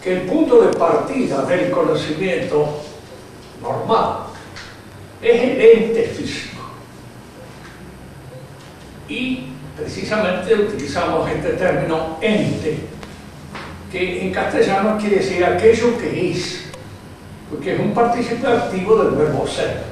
que el punto de partida del conocimiento normal es el ente físico. Y precisamente utilizamos este término ente, que en castellano quiere decir aquello que es, porque es un participio activo del verbo ser.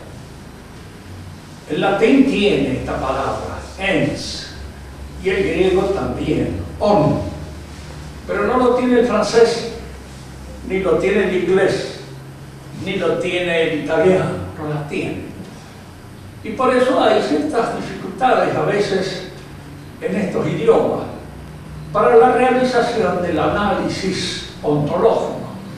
El latín tiene esta palabra, ens, y el griego también, on, pero no lo tiene el francés, ni lo tiene el inglés, ni lo tiene el italiano, no la tiene. Y por eso hay ciertas dificultades a veces en estos idiomas para la realización del análisis ontológico,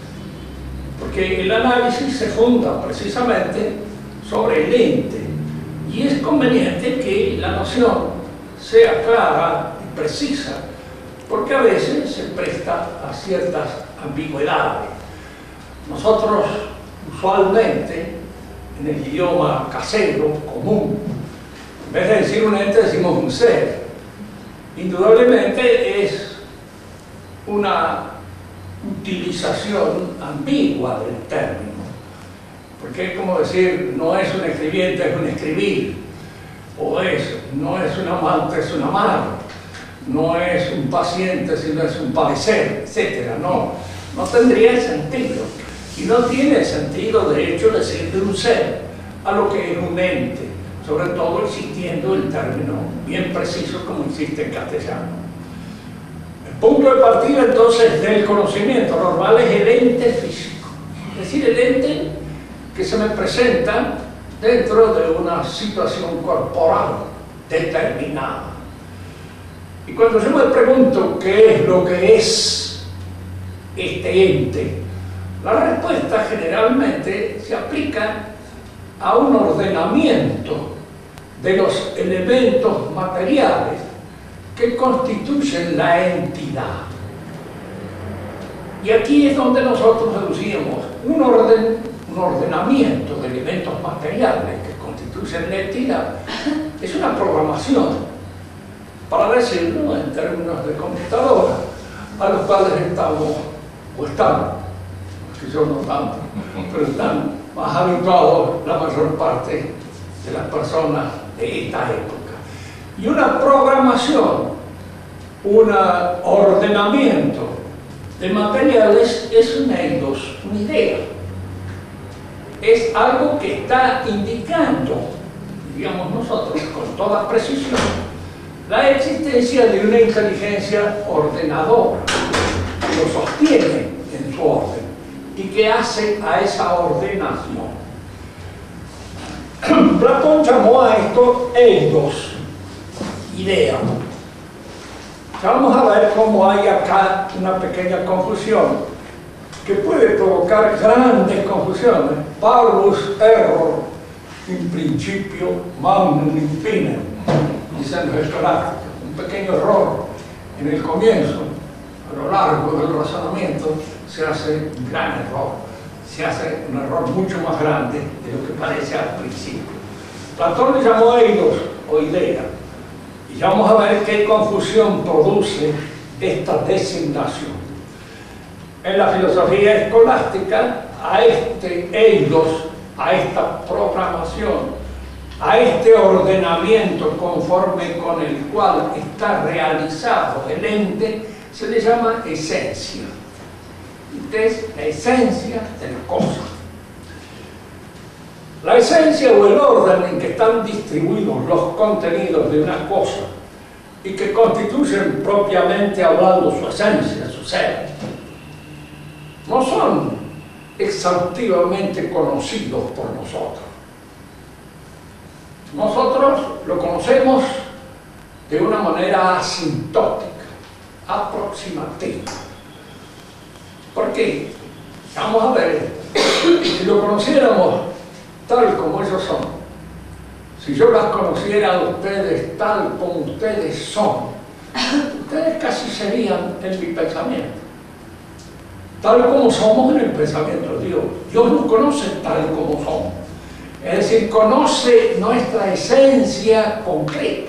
porque el análisis se funda precisamente sobre el ente, y es conveniente que la noción sea clara y precisa, porque a veces se presta a ciertas ambigüedades. Nosotros usualmente en el idioma casero, común, en vez de decir un ente decimos un ser. Indudablemente es una utilización ambigua del término, porque es como decir, no es un escribiente, es un escribir, o no es un amante, es un amar, no es un paciente, sino es un padecer, etc. No tendría el sentido, y no tiene el sentido, de hecho, decir de un ser a lo que es un ente, sobre todo existiendo el término bien preciso como existe en castellano. El punto de partida entonces del conocimiento normal es el ente físico, es decir, el ente que se me presenta dentro de una situación corporal determinada. Y cuando yo me pregunto qué es lo que es este ente, la respuesta generalmente se aplica a un ordenamiento de los elementos materiales que constituyen la entidad. Y aquí es donde nosotros deducimos un ordenamiento de elementos materiales que constituyen la entidad. Es una programación, para decirlo en términos de computadora, a los cuales estamos, o están, que yo no tanto, pero están más habituados la mayor parte de las personas de esta época. Y una programación, un ordenamiento de materiales es un eidos, una idea. Es algo que está indicando, digamos nosotros, con toda precisión, la existencia de una inteligencia ordenadora que lo sostiene en su orden y que hace a esa ordenación. Platón llamó a esto eidos, idea. Ya vamos a ver cómo hay acá una pequeña confusión que puede provocar grandes confusiones. Parvus error in principio magnum in fine, dicen los escolásticos. Un pequeño error en el comienzo, a lo largo del razonamiento se hace un gran error, se hace un error mucho más grande de lo que parece al principio. Platón le llamó eidos o idea, y ya vamos a ver qué confusión produce esta designación. En la filosofía escolástica, a este eidos, a esta programación, a este ordenamiento conforme con el cual está realizado el ente, se le llama esencia. Es la esencia de la cosa. La esencia o el orden en que están distribuidos los contenidos de una cosa y que constituyen propiamente hablando su esencia, su ser, no son exhaustivamente conocidos por nosotros. Nosotros lo conocemos de una manera asintótica, aproximativa. ¿Por qué? Vamos a ver, si lo conociéramos tal como ellos son, si yo las conociera a ustedes tal como ustedes son, ustedes casi serían en mi pensamiento, tal como somos en el pensamiento de Dios. Dios nos conoce tal como somos, es decir, conoce nuestra esencia concreta,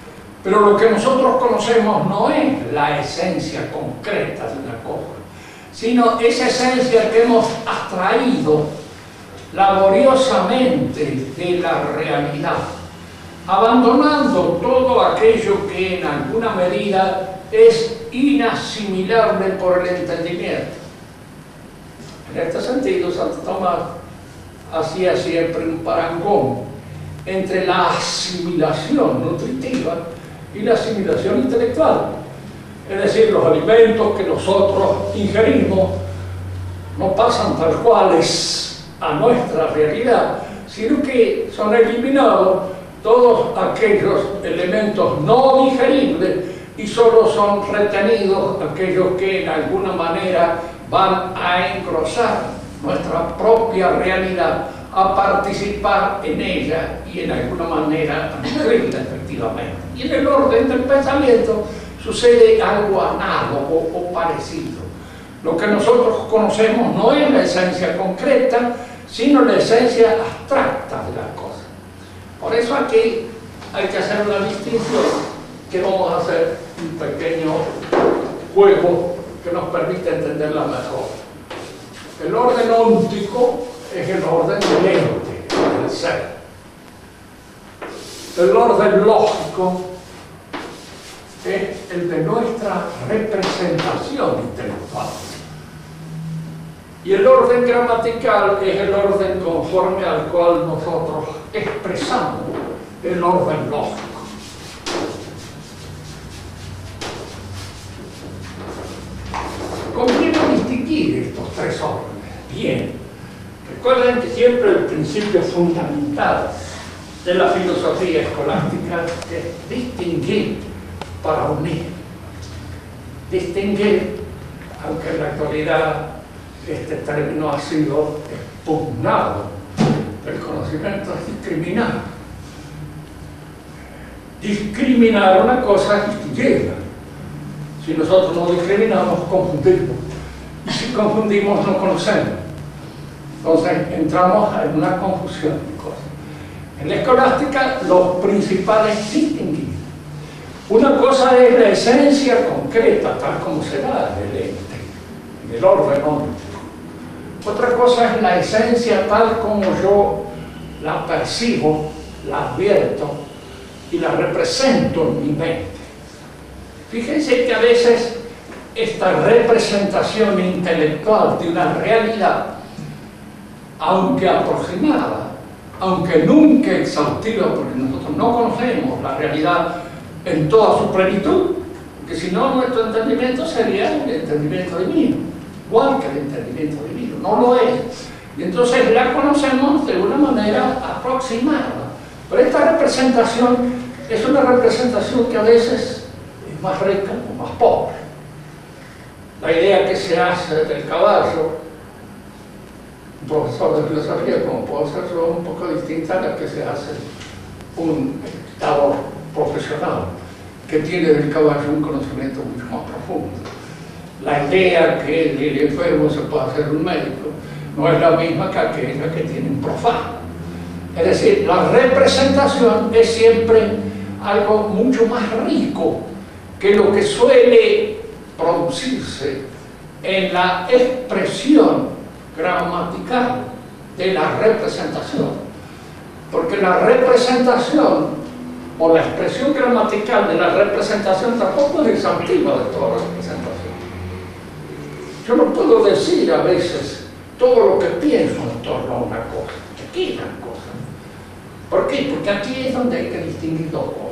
pero lo que nosotros conocemos no es la esencia concreta de una cosa, sino esa esencia que hemos abstraído laboriosamente de la realidad, abandonando todo aquello que en alguna medida es inasimilable por el entendimiento. En este sentido, Santo Tomás hacía siempre un parangón entre la asimilación nutritiva y la asimilación intelectual. Es decir, los alimentos que nosotros ingerimos no pasan tal cuales a nuestra realidad, sino que son eliminados todos aquellos elementos no digeribles y solo son retenidos aquellos que en alguna manera van a engrosar nuestra propia realidad, a participar en ella y en alguna manera a nutrirla efectivamente. Y en el orden del pensamiento sucede algo análogo o parecido. Lo que nosotros conocemos no es la esencia concreta, sino la esencia abstracta de las cosas. Por eso aquí hay que hacer una distinción, que vamos a hacer un pequeño juego que nos permite entenderla mejor. El orden óntico es el orden del ente, del ser. El orden lógico es el de nuestra representación intelectual. Y el orden gramatical es el orden conforme al cual nosotros expresamos el orden lógico. Conviene distinguir estos tres órdenes. Bien, recuerden que siempre el principio fundamental de la filosofía escolástica es distinguir para unir. Distinguir, aunque en la actualidad este término ha sido expugnado, el conocimiento es discriminar. Discriminar una cosa es distinguirla. Si nosotros no discriminamos, confundimos. Y si confundimos, no conocemos. Entonces entramos en una confusión de cosas. En la escolástica, los principales distinguir. Una cosa es la esencia concreta, tal como se da en el ente, en el orden óntico. Otra cosa es la esencia tal como yo la percibo, la advierto y la represento en mi mente. Fíjense que a veces esta representación intelectual de una realidad, aunque aproximada, aunque nunca exhaustiva, porque nosotros no conocemos la realidad en toda su plenitud, porque si no nuestro entendimiento sería el entendimiento divino, igual que el entendimiento divino, no lo es. Y entonces la conocemos de una manera aproximada. Pero esta representación es una representación que a veces es más rica o más pobre. La idea que se hace del caballo, un profesor de filosofía como puedo ser yo, es un poco distinta a la que se hace un dictador profesional que tiene del caballo un conocimiento mucho más profundo. La idea que del enfermo se puede hacer un médico no es la misma que aquella que tiene un profano. Es decir, la representación es siempre algo mucho más rico que lo que suele producirse en la expresión gramatical de la representación. Porque la representación o la expresión gramatical de la representación tampoco es exhaustiva de toda la representación. Yo no puedo decir a veces todo lo que pienso en torno a una cosa, que quedan cosas. ¿Por qué? Porque aquí es donde hay que distinguir dos cosas.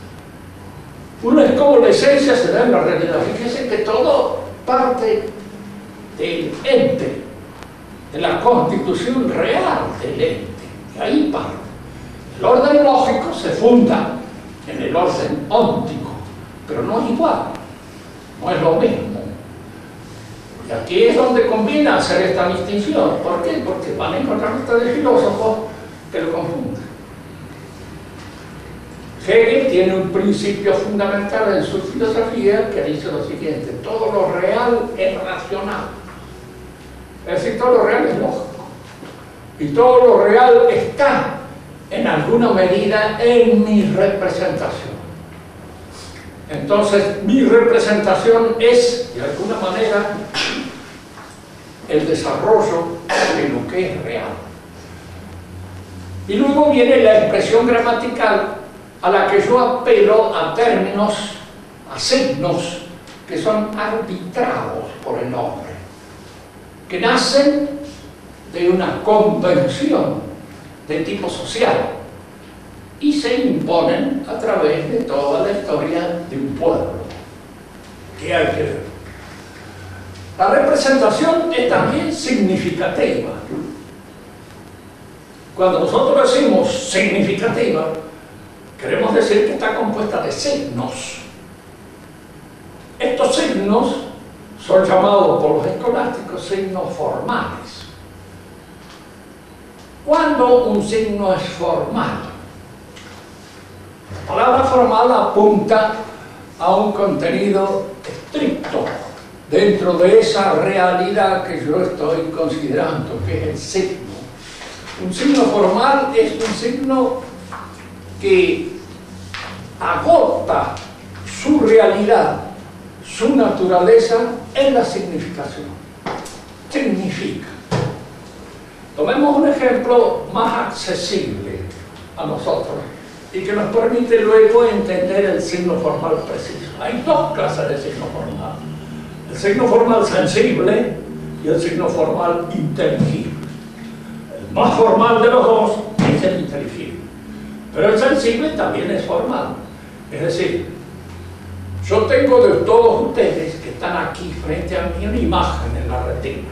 Una es cómo la esencia se da en la realidad. Fíjense que todo parte del ente, de la constitución real del ente, y ahí parte. El orden lógico se funda en el orden óntico, pero no es igual, no es lo mismo. Y aquí es donde conviene hacer esta distinción. ¿Por qué? Porque van a encontrar ustedes filósofos que lo confunden. Hegel tiene un principio fundamental en su filosofía que dice lo siguiente: todo lo real es racional. Es decir, todo lo real es lógico. Y todo lo real está en alguna medida en mi representación. Entonces, mi representación es, de alguna manera, el desarrollo de lo que es real. Y luego viene la expresión gramatical, a la que yo apelo a términos, a signos que son arbitrados por el hombre, que nacen de una convención de tipo social y se imponen a través de toda la historia de un pueblo. ¿Qué hay que ver? La representación es también significativa. Cuando nosotros decimos significativa, queremos decir que está compuesta de signos. Estos signos son llamados por los escolásticos signos formales. ¿Cuándo un signo es formal? La palabra formal apunta a un contenido estricto dentro de esa realidad que yo estoy considerando, que es el signo. Un signo formal es un signo que agota su realidad, su naturaleza en la significación. Significa. Tomemos un ejemplo más accesible a nosotros y que nos permite luego entender el signo formal preciso. Hay dos clases de signo formal: el signo formal sensible y el signo formal inteligible. El más formal de los dos es el inteligible, pero el sensible también es formal. Es decir, yo tengo de todos ustedes que están aquí frente a mí una imagen en la retina.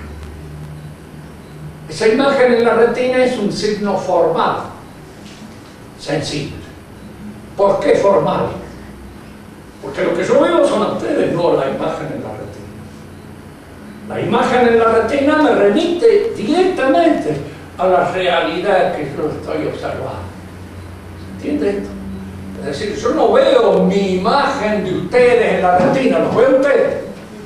Esa imagen en la retina es un signo formal, sensible. ¿Por qué formal? Porque lo que yo veo son a ustedes, no la imagen en la retina. La imagen en la retina me remite directamente a la realidad que yo estoy observando. ¿Entiende esto? Es decir, yo no veo mi imagen de ustedes en la retina, los veo ustedes.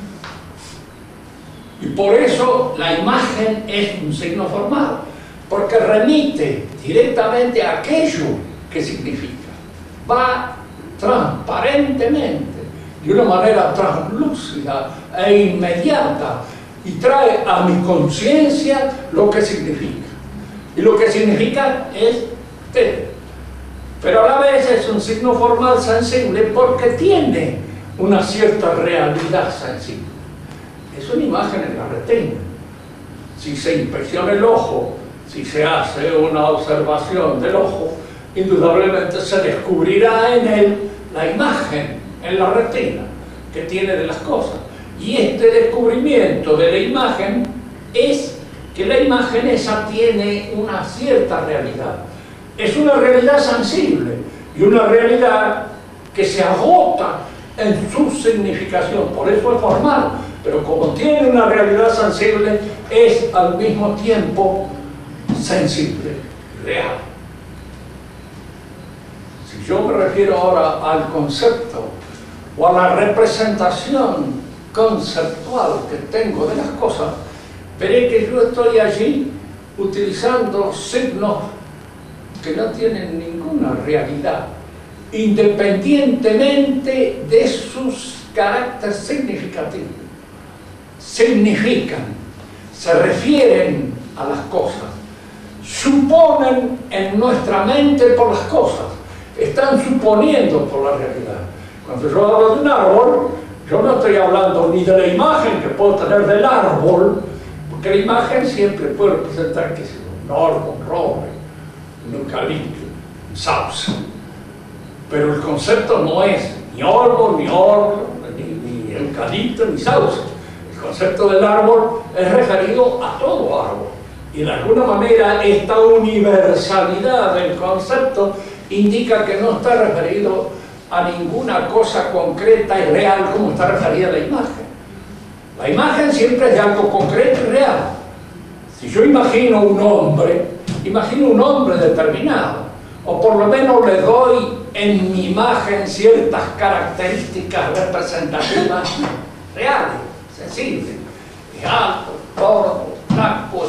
Y por eso la imagen es un signo formal, porque remite directamente a aquello que significa. Va transparentemente, de una manera translúcida e inmediata, y trae a mi conciencia lo que significa. Y lo que significa es usted. Pero a la vez es un signo formal sensible porque tiene una cierta realidad sensible. Es una imagen en la retina. Si se inspecciona el ojo, si se hace una observación del ojo, indudablemente se descubrirá en él la imagen en la retina que tiene de las cosas. Y este descubrimiento de la imagen es que la imagen esa tiene una cierta realidad. Es una realidad sensible y una realidad que se agota en su significación, por eso es formal, pero como tiene una realidad sensible, es al mismo tiempo sensible, real. Si yo me refiero ahora al concepto o a la representación conceptual que tengo de las cosas, veré que yo estoy allí utilizando signos que no tienen ninguna realidad, independientemente de sus caracteres significativos. Significan, se refieren a las cosas, suponen en nuestra mente por las cosas, están suponiendo por la realidad. Cuando yo hablo de un árbol, yo no estoy hablando ni de la imagen que puedo tener del árbol, porque la imagen siempre puede representar que es un árbol, un roble, un eucalipto, un sauce. Pero el concepto no es ni árbol, ni eucalipto, ni sauce. El concepto del árbol es referido a todo árbol. Y de alguna manera esta universalidad del concepto indica que no está referido a ninguna cosa concreta y real como está referida la imagen. La imagen siempre es de algo concreto y real. Si yo imagino un hombre determinado, o por lo menos le doy en mi imagen ciertas características representativas reales, sensibles, es alto, gordo, flaco,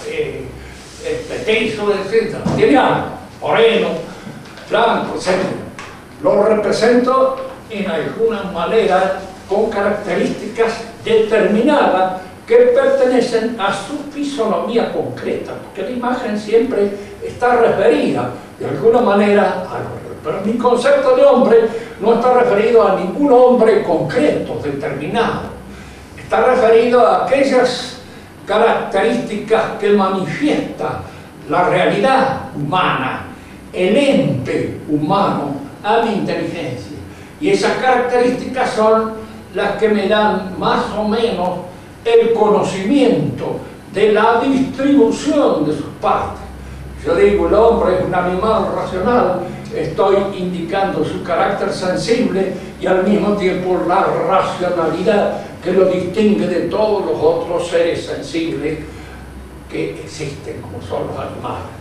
petizo, etc. Tiene algo, moreno, blanco, etc. Lo represento en alguna manera con características determinadas que pertenecen a su fisonomía concreta, porque la imagen siempre está referida de alguna manera al hombre. Pero mi concepto de hombre no está referido a ningún hombre concreto, determinado. Está referido a aquellas características que manifiesta la realidad humana, el ente humano a mi inteligencia. Y esas características son las que me dan más o menos el conocimiento de la distribución de sus partes. Yo digo, el hombre es un animal racional, estoy indicando su carácter sensible y al mismo tiempo la racionalidad que lo distingue de todos los otros seres sensibles que existen, como son los animales.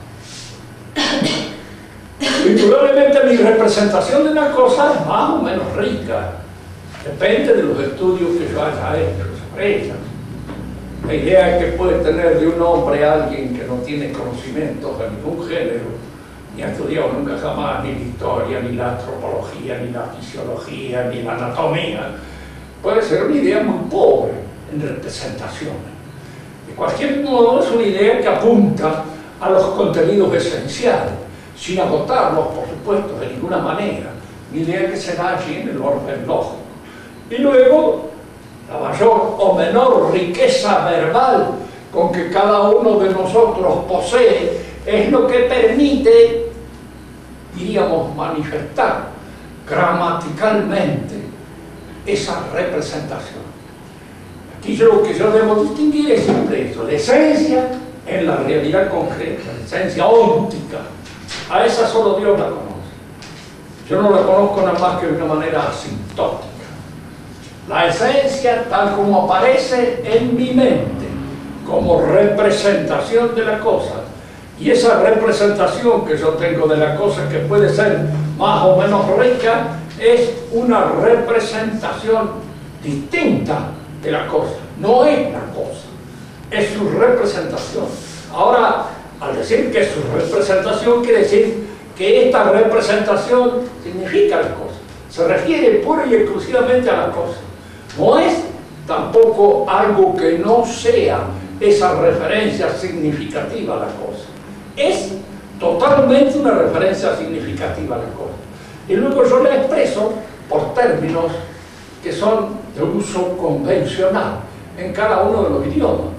Indudablemente mi representación de una cosa es más o menos rica, depende de los estudios que yo haya hecho sobre ella. La idea que puede tener de un hombre alguien que no tiene conocimientos de ningún género, ni ha estudiado nunca jamás ni la historia, ni la antropología, ni la fisiología, ni la anatomía, puede ser una idea muy pobre en representaciones. De cualquier modo es una idea que apunta a los contenidos esenciales, sin agotarlos, por supuesto, de ninguna manera. Una idea que se da allí en el orden lógico. Y luego, la mayor o menor riqueza verbal con que cada uno de nosotros posee es lo que permite, diríamos, manifestar gramaticalmente esa representación. Aquí lo que yo debo distinguir es siempre eso, la esencia en la realidad concreta, la esencia óptica. A esa solo Dios la conoce. Yo no la conozco nada más que de una manera asintótica. La esencia tal como aparece en mi mente, como representación de la cosa. Y esa representación que yo tengo de la cosa, que puede ser más o menos rica, es una representación distinta de la cosa. No es la cosa, es su representación. Ahora, al decir que es su representación, quiere decir que esta representación significa la cosa. Se refiere pura y exclusivamente a la cosa. No es tampoco algo que no sea esa referencia significativa a la cosa. Es totalmente una referencia significativa a la cosa. Y luego yo la expreso por términos que son de uso convencional en cada uno de los idiomas.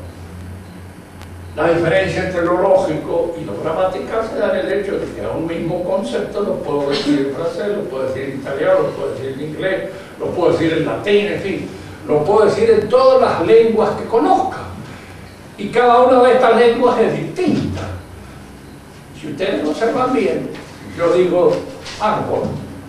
La diferencia entre lo lógico y lo gramatical se da en el hecho de que a un mismo concepto lo puedo decir en francés, lo puedo decir en italiano, lo puedo decir en inglés, lo puedo decir en latín, en fin, lo puedo decir en todas las lenguas que conozca. Y cada una de estas lenguas es distinta. Si ustedes lo observan bien, yo digo árbol,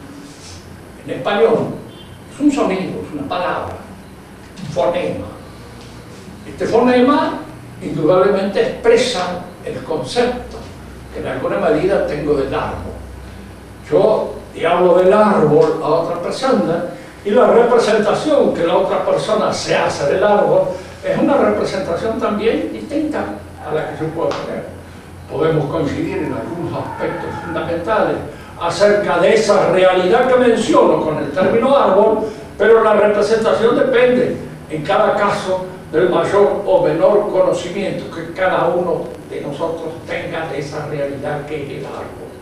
en español, es un sonido, es una palabra, un fonema. Este fonema indudablemente expresa el concepto que en alguna medida tengo del árbol. Yo hablo del árbol a otra persona y la representación que la otra persona se hace del árbol es una representación también distinta a la que yo puedo tener. Podemos coincidir en algunos aspectos fundamentales acerca de esa realidad que menciono con el término árbol, pero la representación depende en cada caso del mayor o menor conocimiento que cada uno de nosotros tenga de esa realidad que es el árbol.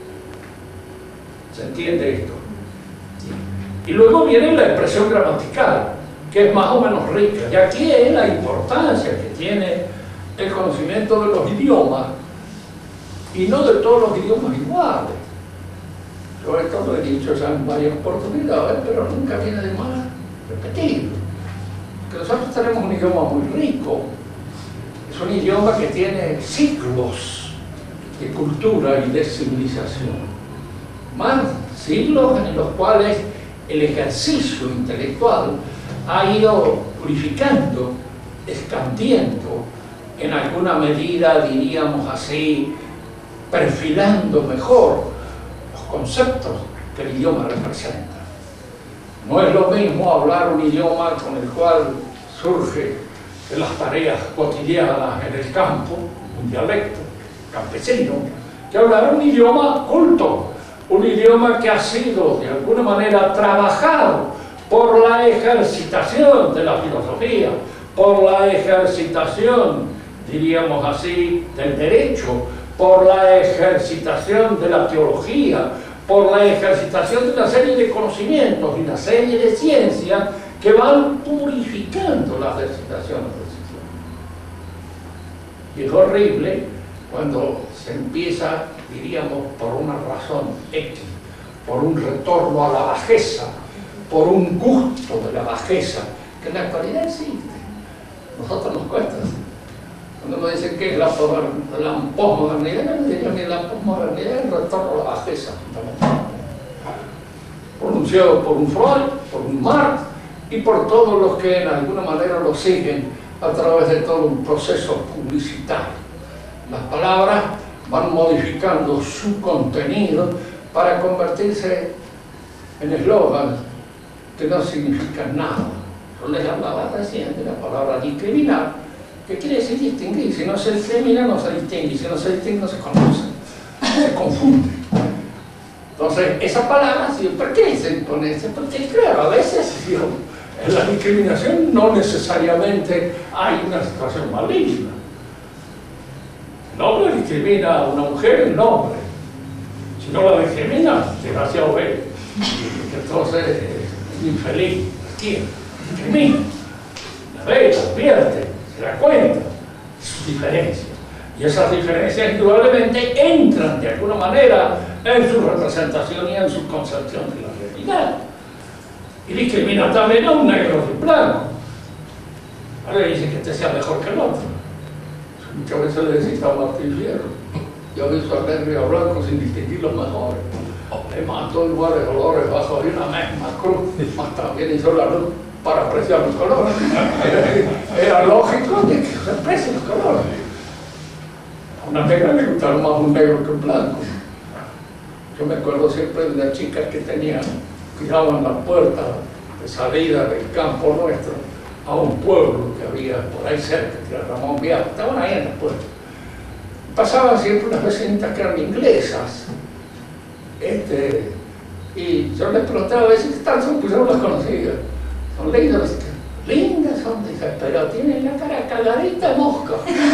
¿Se entiende esto? Sí. Y luego viene la expresión gramatical, que es más o menos rica. Y aquí es la importancia que tiene el conocimiento de los idiomas, y no de todos los idiomas iguales. Yo esto lo he dicho ya en varias oportunidades, pero nunca viene de más repetirlo. Que nosotros tenemos un idioma muy rico, es un idioma que tiene siglos de cultura y de civilización, más siglos en los cuales el ejercicio intelectual ha ido purificando, expandiendo, en alguna medida, diríamos así, perfilando mejor los conceptos que el idioma representa. No es lo mismo hablar un idioma con el cual surge de las tareas cotidianas en el campo, un dialecto campesino, que hablar un idioma culto, un idioma que ha sido de alguna manera trabajado por la ejercitación de la filosofía, por la ejercitación, diríamos así, del derecho, por la ejercitación de la teología, por la ejercitación de una serie de conocimientos y una serie de ciencias que van purificando la ejercitación del sistema. Y es horrible cuando se empieza, diríamos, por una razón X, por un retorno a la bajeza, por un gusto de la bajeza, que en la actualidad existe. Nosotros nos cuesta. Cuando me dicen que es la posmodernidad, yo no diría que la posmodernidad es el retorno a la bajeza, pronunciado por un Freud, por un Marx y por todos los que en alguna manera lo siguen a través de todo un proceso publicitario. Las palabras van modificando su contenido para convertirse en eslogans que no significan nada. Yo les hablaba recién de la palabra discriminar, que quiere decir distinguir. Si no se discrimina, no se distingue. Si no se distingue, no se conoce. Se confunde. Entonces, esa palabra, ¿por qué se pone? Porque, claro, a veces en la discriminación no necesariamente hay una situación maligna. El hombre discrimina a una mujer, el hombre. Si no la discrimina, desgraciado él. Entonces, infeliz, ¿quién? Discrimina. La ve, la advierte, se da cuenta de sus diferencias. Y esas diferencias indudablemente entran de alguna manera en su representación y en su concepción de la realidad. Y discrimina también a un negro de blanco. Ahora dice que este sea mejor que el otro. Muchas veces le decís a Martín Fierro: yo he visto a negro y a blanco sin distinguir los mejores. Le mató iguales olores bajo de una misma cruz, más también hizo la luz para apreciar los colores. Era lógico de que se aprecien los colores. A una negra le gustaba más un negro que un blanco. Yo me acuerdo siempre de una chica que cuidaban la puerta de salida del campo nuestro a un pueblo que había por ahí cerca, que era Ramón Vial. Estaban ahí en la puerta. Pasaban siempre unas vecinitas que eran inglesas. Y yo les preguntaba a veces qué tal son, pues yo no las conocía. Son lindas, lindas son, dice, pero tienen la cara cagadita de mosca.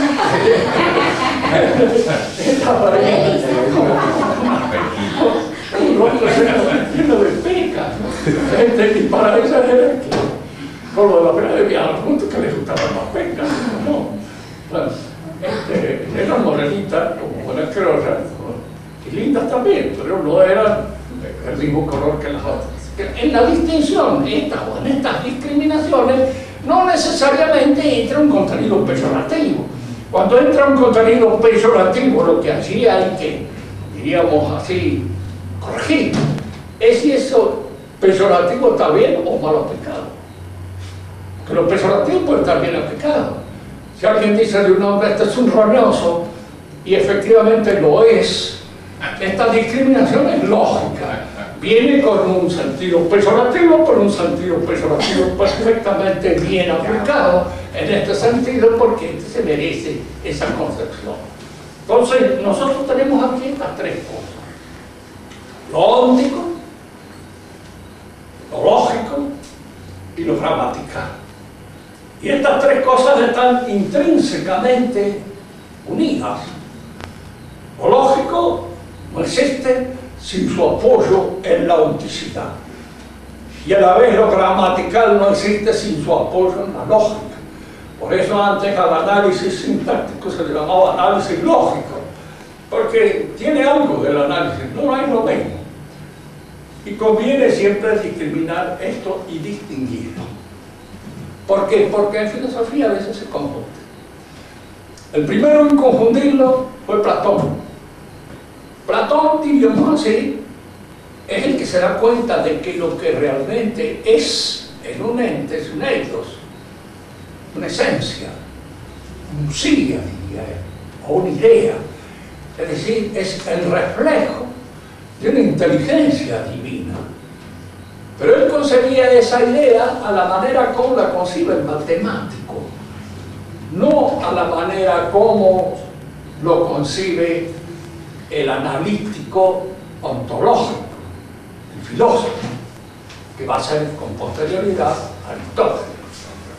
Un rostro lleno de pecas. Y para ellas era que, con lo de la pena de viajar al punto que les gustaban las pecas. ¿No? Bueno, eran morenitas, como buenas criollas, y lindas también, pero no eran el mismo color que las otras. En la distinción, en estas discriminaciones, no necesariamente entra un contenido peyorativo. Cuando entra un contenido peyorativo, lo que allí hay que, diríamos así, corregir es si eso peyorativo está bien o mal aplicado. Que lo peyorativo puede estar bien aplicado. Si alguien dice de un hombre, este es un roñoso, y efectivamente lo es, esta discriminación es lógica. Viene con un sentido peyorativo, pero un sentido peyorativo perfectamente bien aplicado en este sentido, porque se merece esa concepción. Entonces, nosotros tenemos aquí estas tres cosas: lo óntico, lo lógico y lo gramatical. Y estas tres cosas están intrínsecamente unidas. Lo lógico no existe sin su apoyo en la onticidad. Y a la vez lo gramatical no existe sin su apoyo en la lógica. Por eso antes al análisis sintáctico se le llamaba análisis lógico, porque tiene algo del análisis, no hay lo mismo. Y conviene siempre discriminar esto y distinguirlo. ¿Por qué? Porque en filosofía a veces se confunde. El primero en confundirlo fue Platón. Platón, diríamos así, es el que se da cuenta de que lo que realmente es en un ente es un ethos, una esencia, un sia, diría él, o una idea. Es decir, es el reflejo de una inteligencia divina. Pero él concebía esa idea a la manera como la concibe el matemático, no a la manera como lo concibe el analítico ontológico, el filósofo, que va a ser con posterioridad Aristóteles.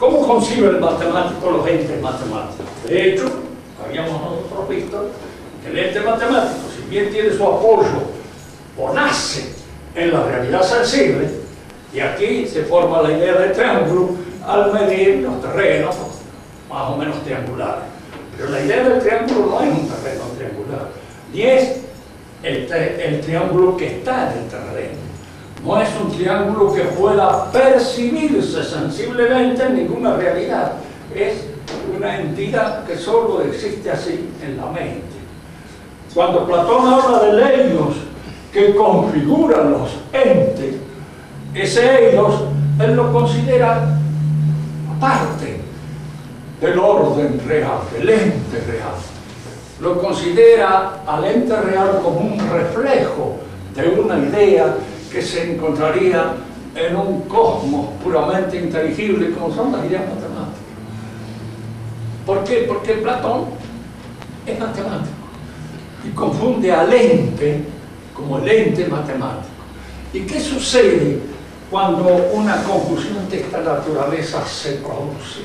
¿Cómo concibe el matemático los entes matemáticos? De hecho, habíamos nosotros visto que el ente matemático, si bien tiene su apoyo o nace en la realidad sensible, y aquí se forma la idea del triángulo al medir los terrenos más o menos triangulares. Pero la idea del triángulo no es un terreno triangular, ni es el triángulo que está en el terreno. No es un triángulo que pueda percibirse sensiblemente en ninguna realidad. Es una entidad que solo existe así en la mente. Cuando Platón habla de leidos que configuran los entes, ese eidos él lo considera aparte del orden real, del ente real. Lo considera al ente real como un reflejo de una idea que se encontraría en un cosmos puramente inteligible como son las ideas matemáticas. ¿Por qué? Porque Platón es matemático y confunde al ente como el ente matemático. ¿Y qué sucede cuando una confusión de esta naturaleza se produce?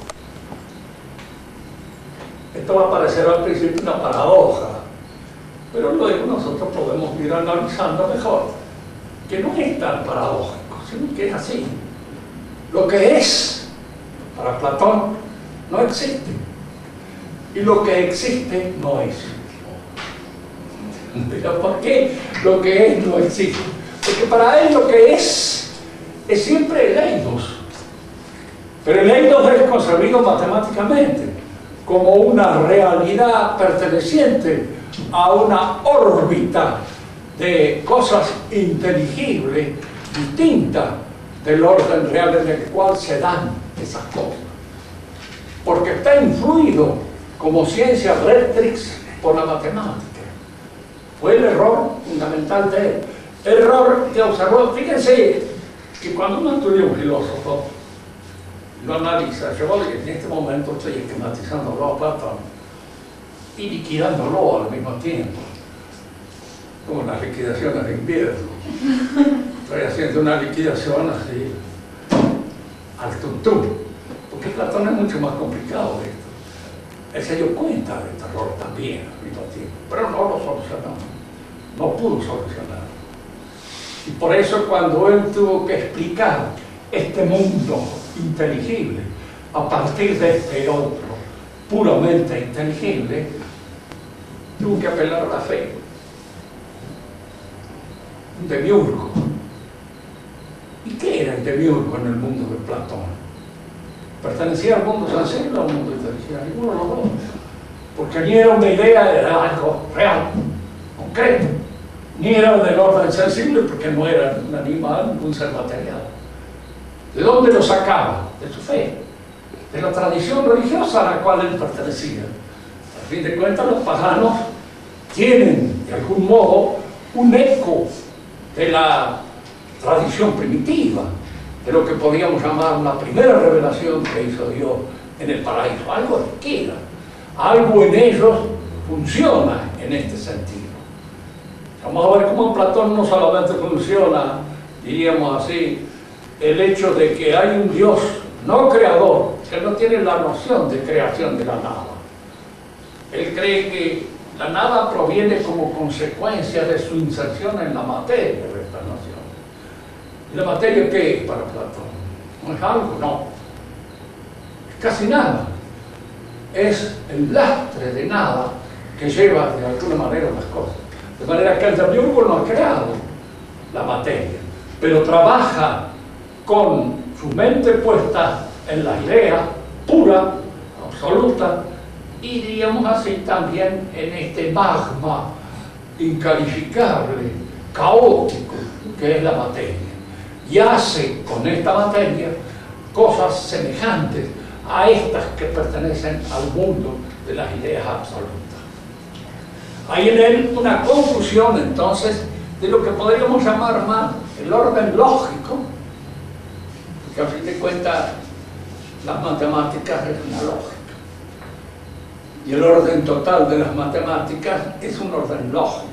Esto va a parecer al principio una paradoja, pero luego nosotros podemos ir analizando mejor que no es tan paradójico, sino que es así. Lo que es para Platón no existe, y lo que existe no existe. ¿Pero por qué lo que es no existe? Porque para él lo que es siempre el eidos, pero el eidos es concebido matemáticamente como una realidad perteneciente a una órbita de cosas inteligibles distintas del orden real en el cual se dan esas cosas, porque está influido como ciencia rectrix por la matemática. Fue el error fundamental de él, error que observó. Fíjense que cuando uno estudia un filósofo, lo analiza. Yo en este momento estoy esquematizándolo a Platón y liquidándolo al mismo tiempo, como las liquidaciones de invierno. Estoy haciendo una liquidación así al tuntún, porque Platón es mucho más complicado de esto. Él se dio cuenta de este error también al mismo tiempo, pero no lo solucionó, no pudo solucionarlo. Y por eso cuando él tuvo que explicar este mundo inteligible a partir de este otro puramente inteligible, tuvo que apelar a la fe. Un demiurgo. ¿Y qué era el demiurgo en el mundo de Platón? ¿Pertenecía al mundo sensible o al mundo inteligible? Ninguno de los dos. Porque ni era una idea de algo real, concreto, ni era del orden sensible, porque no era un animal, un ser material. ¿De dónde lo sacaba? De su fe, de la tradición religiosa a la cual él pertenecía. A fin de cuentas, los paganos tienen, de algún modo, un eco de la tradición primitiva, de lo que podríamos llamar la primera revelación que hizo Dios en el paraíso. Algo queda, algo en ellos funciona en este sentido. Vamos a ver cómo en Platón no solamente funciona, diríamos así, el hecho de que hay un Dios no creador, que no tiene la noción de creación de la nada. Él cree que la nada proviene como consecuencia de su inserción en la materia de esta noción. ¿Y la materia qué es para Platón? ¿No es algo? No. Es casi nada. Es el lastre de nada que lleva de alguna manera las cosas. De manera que el demiurgo no ha creado la materia, pero trabaja con su mente puesta en la idea pura, absoluta, y diríamos así también en este magma incalificable, caótico, que es la materia. Y hace con esta materia cosas semejantes a estas que pertenecen al mundo de las ideas absolutas. Hay en él una confusión entonces de lo que podríamos llamar más el orden lógico, porque a fin de cuentas las matemáticas es una lógica. Y el orden total de las matemáticas es un orden lógico.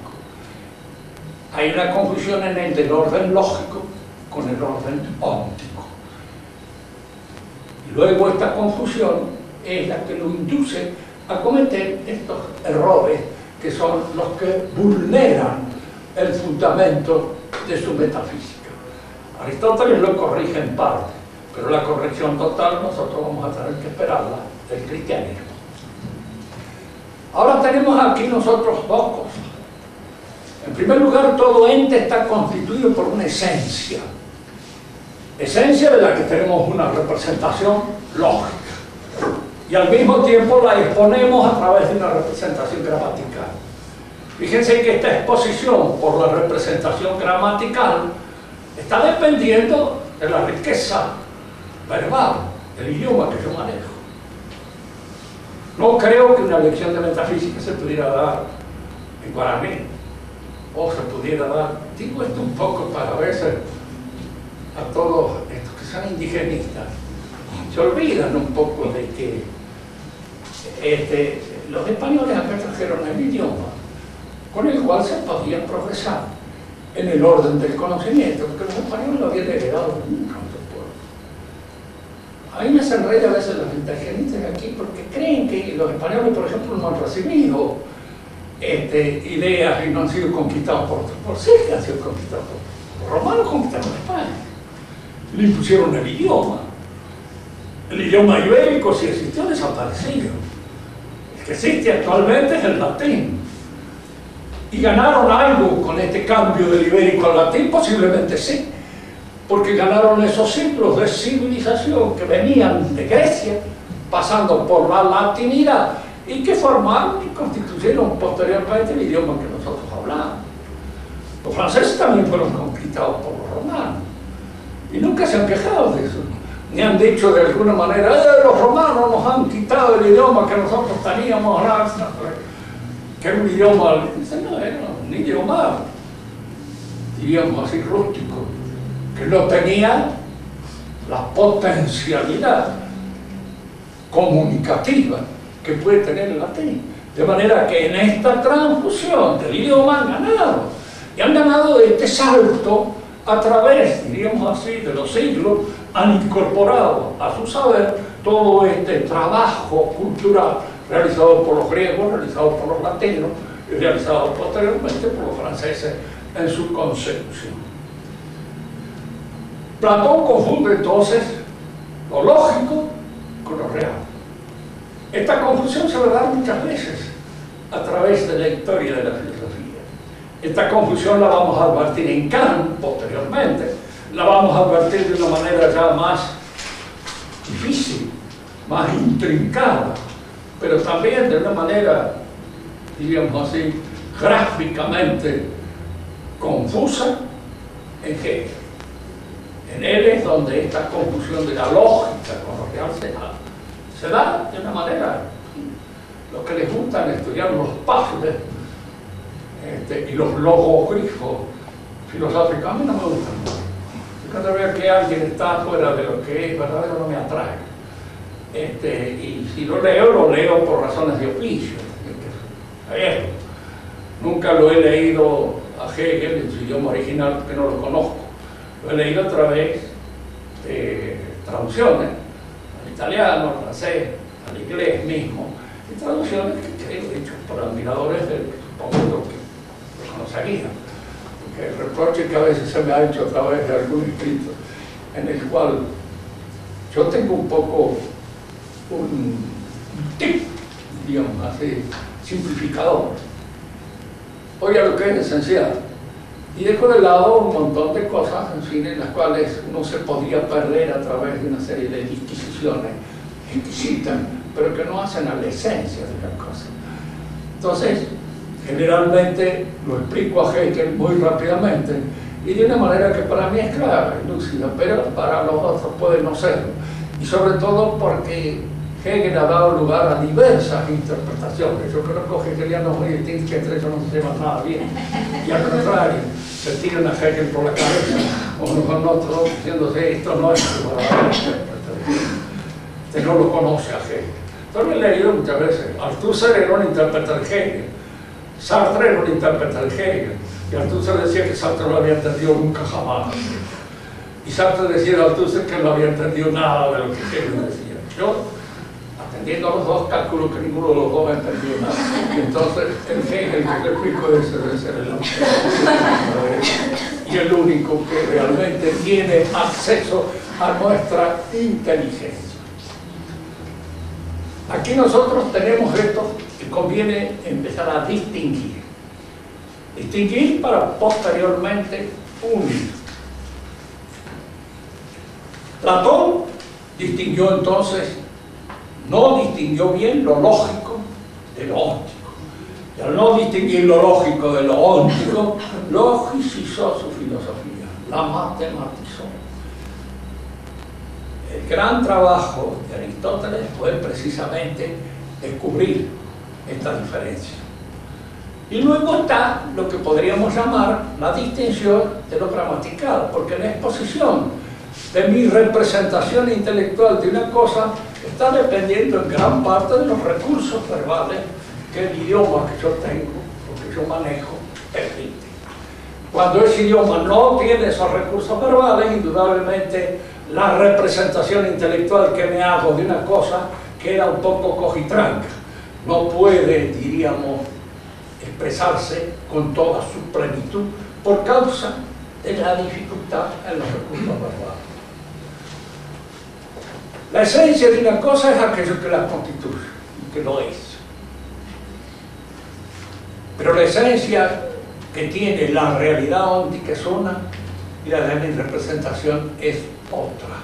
Hay una confusión en el del orden lógico con el orden óptico. Luego esta confusión es la que lo induce a cometer estos errores que son los que vulneran el fundamento de su metafísica. Aristóteles lo corrige en parte, pero la corrección total nosotros vamos a tener que esperarla del cristianismo. Ahora tenemos aquí nosotros dos cosas. En primer lugar, todo ente está constituido por una esencia de la que tenemos una representación lógica, y al mismo tiempo la exponemos a través de una representación gramatical. Fíjense que esta exposición por la representación gramatical está dependiendo de la riqueza verbal, del idioma que yo manejo. No creo que una lección de metafísica se pudiera dar en guaraní, o se pudiera dar, digo esto un poco para veces a todos estos que son indigenistas, se olvidan un poco de que los españoles acá trajeron el idioma con el cual se podía progresar en el orden del conocimiento, porque los españoles lo habían heredado de muchos otros pueblos. A mí me se enreda a veces los indigenistas aquí porque creen que los españoles, por ejemplo, no han recibido ideas y no han sido conquistados por sí que han sido conquistados por los romanos. Conquistaron España, le impusieron el idioma ibérico, si existió, desaparecido. El que existe actualmente es el latín, y ganaron algo con este cambio del ibérico al latín, posiblemente sí, porque ganaron esos siglos de civilización que venían de Grecia, pasando por la latinidad, y que formaron y constituyeron posteriormente el idioma que nosotros hablamos. Los franceses también fueron conquistados por los romanos, y nunca se han quejado de eso, ni han dicho de alguna manera, los romanos nos han quitado el idioma que nosotros teníamos, que era un idioma, no, era un idioma, diríamos así, rústico, que no tenía la potencialidad comunicativa que puede tener el latín. De manera que en esta transfusión del idioma han ganado, y han ganado de este salto a través, diríamos así, de los siglos, han incorporado a su saber todo este trabajo cultural realizado por los griegos, realizado por los latinos y realizado posteriormente por los franceses en su consecución. Platón confunde entonces lo lógico con lo real. Esta confusión se va a dar muchas veces a través de la historia de la filosofía. Esta confusión la vamos a advertir en Kant posteriormente, la vamos a advertir de una manera ya más difícil, más intrincada, pero también de una manera, diríamos así, gráficamente confusa en Hegel. En él es donde esta confusión de la lógica con lo real se da de una manera, los que les gustan estudiar los puzzles y los logogrifos filosóficos, a mí no me gustan. Cuando veo que alguien está fuera de lo que es verdadero, no me atrae. Y si lo leo por razones de oficio. Nunca lo he leído a Hegel en su idioma original porque no lo conozco. Lo he leído a través de traducciones al italiano, al francés, al inglés mismo, y traducciones que creo hechas por admiradores de, supongo que lo conocerían. Porque el reproche que a veces se me ha hecho a través de algún escrito en el cual yo tengo un poco un tip, digamos así, simplificador. Oiga lo que es esencial. Y dejo de lado un montón de cosas, en fin, en las cuales uno se podía perder a través de una serie de disquisiciones exquisitas, pero que no hacen a la esencia de las cosas. Entonces, generalmente lo explico a Hegel muy rápidamente y de una manera que para mí es clara y lúcida, pero para los otros puede no serlo. Y sobre todo porque Hegel ha dado lugar a diversas interpretaciones. Yo creo que hegelianos muy distintos que entre ellos no se llevan nada bien. Y al contrario, se tiran a Hegel por la cabeza, uno con otro, diciéndose esto no es su verdadera interpretación. Usted no lo conoce a Hegel. Yo lo he leído muchas veces. Althusser era un intérprete de Hegel. Sartre era un intérprete de Hegel. Y Althusser decía que Sartre no lo había entendido nunca jamás. Y Sartre decía a Althusser que no había entendido nada de lo que Hegel decía. Yo, atendiendo a los dos, calculo que ninguno de los dos ha entendido nada. Y entonces el Hegel que le explico ese debe ser el y el único que realmente tiene acceso a nuestra inteligencia. Aquí nosotros tenemos esto que conviene empezar a distinguir. Distinguir para posteriormente unir. Platón distinguió entonces, no distinguió bien lo lógico de lo óptico. Y al no distinguir lo lógico de lo óptico, logicizó su filosofía, la matematizó. El gran trabajo de Aristóteles fue precisamente descubrir esta diferencia. Y luego está lo que podríamos llamar la distinción de lo gramatical, porque la exposición de mi representación intelectual de una cosa está dependiendo en gran parte de los recursos verbales que el idioma que yo tengo o que yo manejo permite. Cuando ese idioma no tiene esos recursos verbales, indudablemente la representación intelectual que me hago de una cosa queda un poco cojitranca. No puede, diríamos, expresarse con toda su plenitud por causa de la dificultad en los recursos verbales. La esencia de una cosa es aquello que la constituye y que lo es. Pero la esencia que tiene la realidad óptica es una y la de mi representación es otra.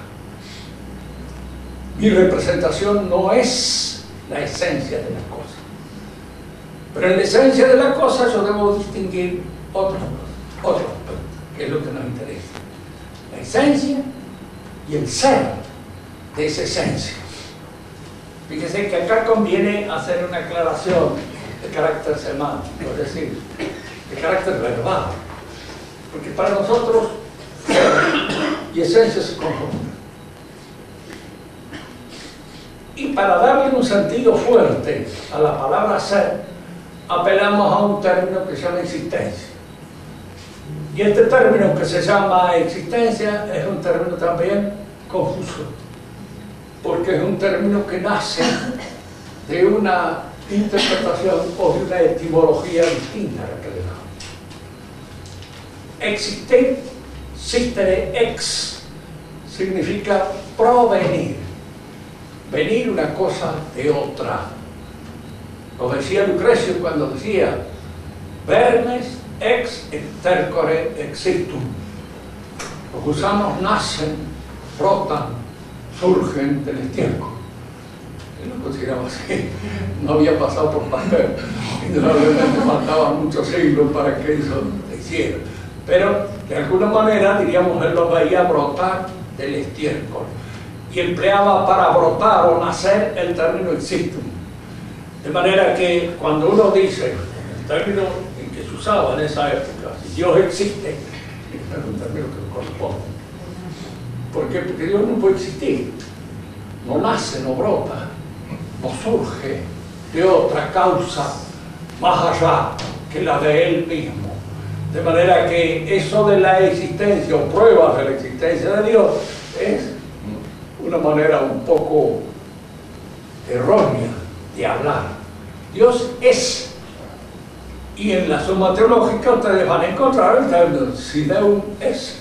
Mi representación no es la esencia de la cosa. Pero en la esencia de la cosa yo debo distinguir otro aspecto, que es lo que nos interesa. La esencia y el ser de esa esencia. Fíjese que acá conviene hacer una aclaración de carácter semántico, es decir, de carácter verbal, porque para nosotros ser y esencia se confunden. Y para darle un sentido fuerte a la palabra ser, apelamos a un término que se llama existencia. Y este término que se llama existencia es un término también confuso, porque es un término que nace de una interpretación o de una etimología distinta a la que le damos. Existir, sistere ex, significa provenir, venir una cosa de otra. Lo decía Lucrecio cuando decía vermes ex extercore existum. Los gusanos nacen, brotan, surgen del estiércol. Él lo consideraba así. No había pasado por Pasteur. Indudablemente faltaban muchos siglos para que eso se hiciera. Pero de alguna manera, diríamos, él lo veía brotar del estiércol. Y empleaba para brotar o nacer el término existum. De manera que cuando uno dice, el término en que se usaba en esa época, si Dios existe, es un término que no corresponde. ¿Por qué? Porque Dios no puede existir. No nace, no brota, no surge de otra causa más allá que la de Él mismo. De manera que eso de la existencia o pruebas de la existencia de Dios es una manera un poco errónea de hablar. Dios es. Y en la suma teológica ustedes van a encontrar el término si Deus es.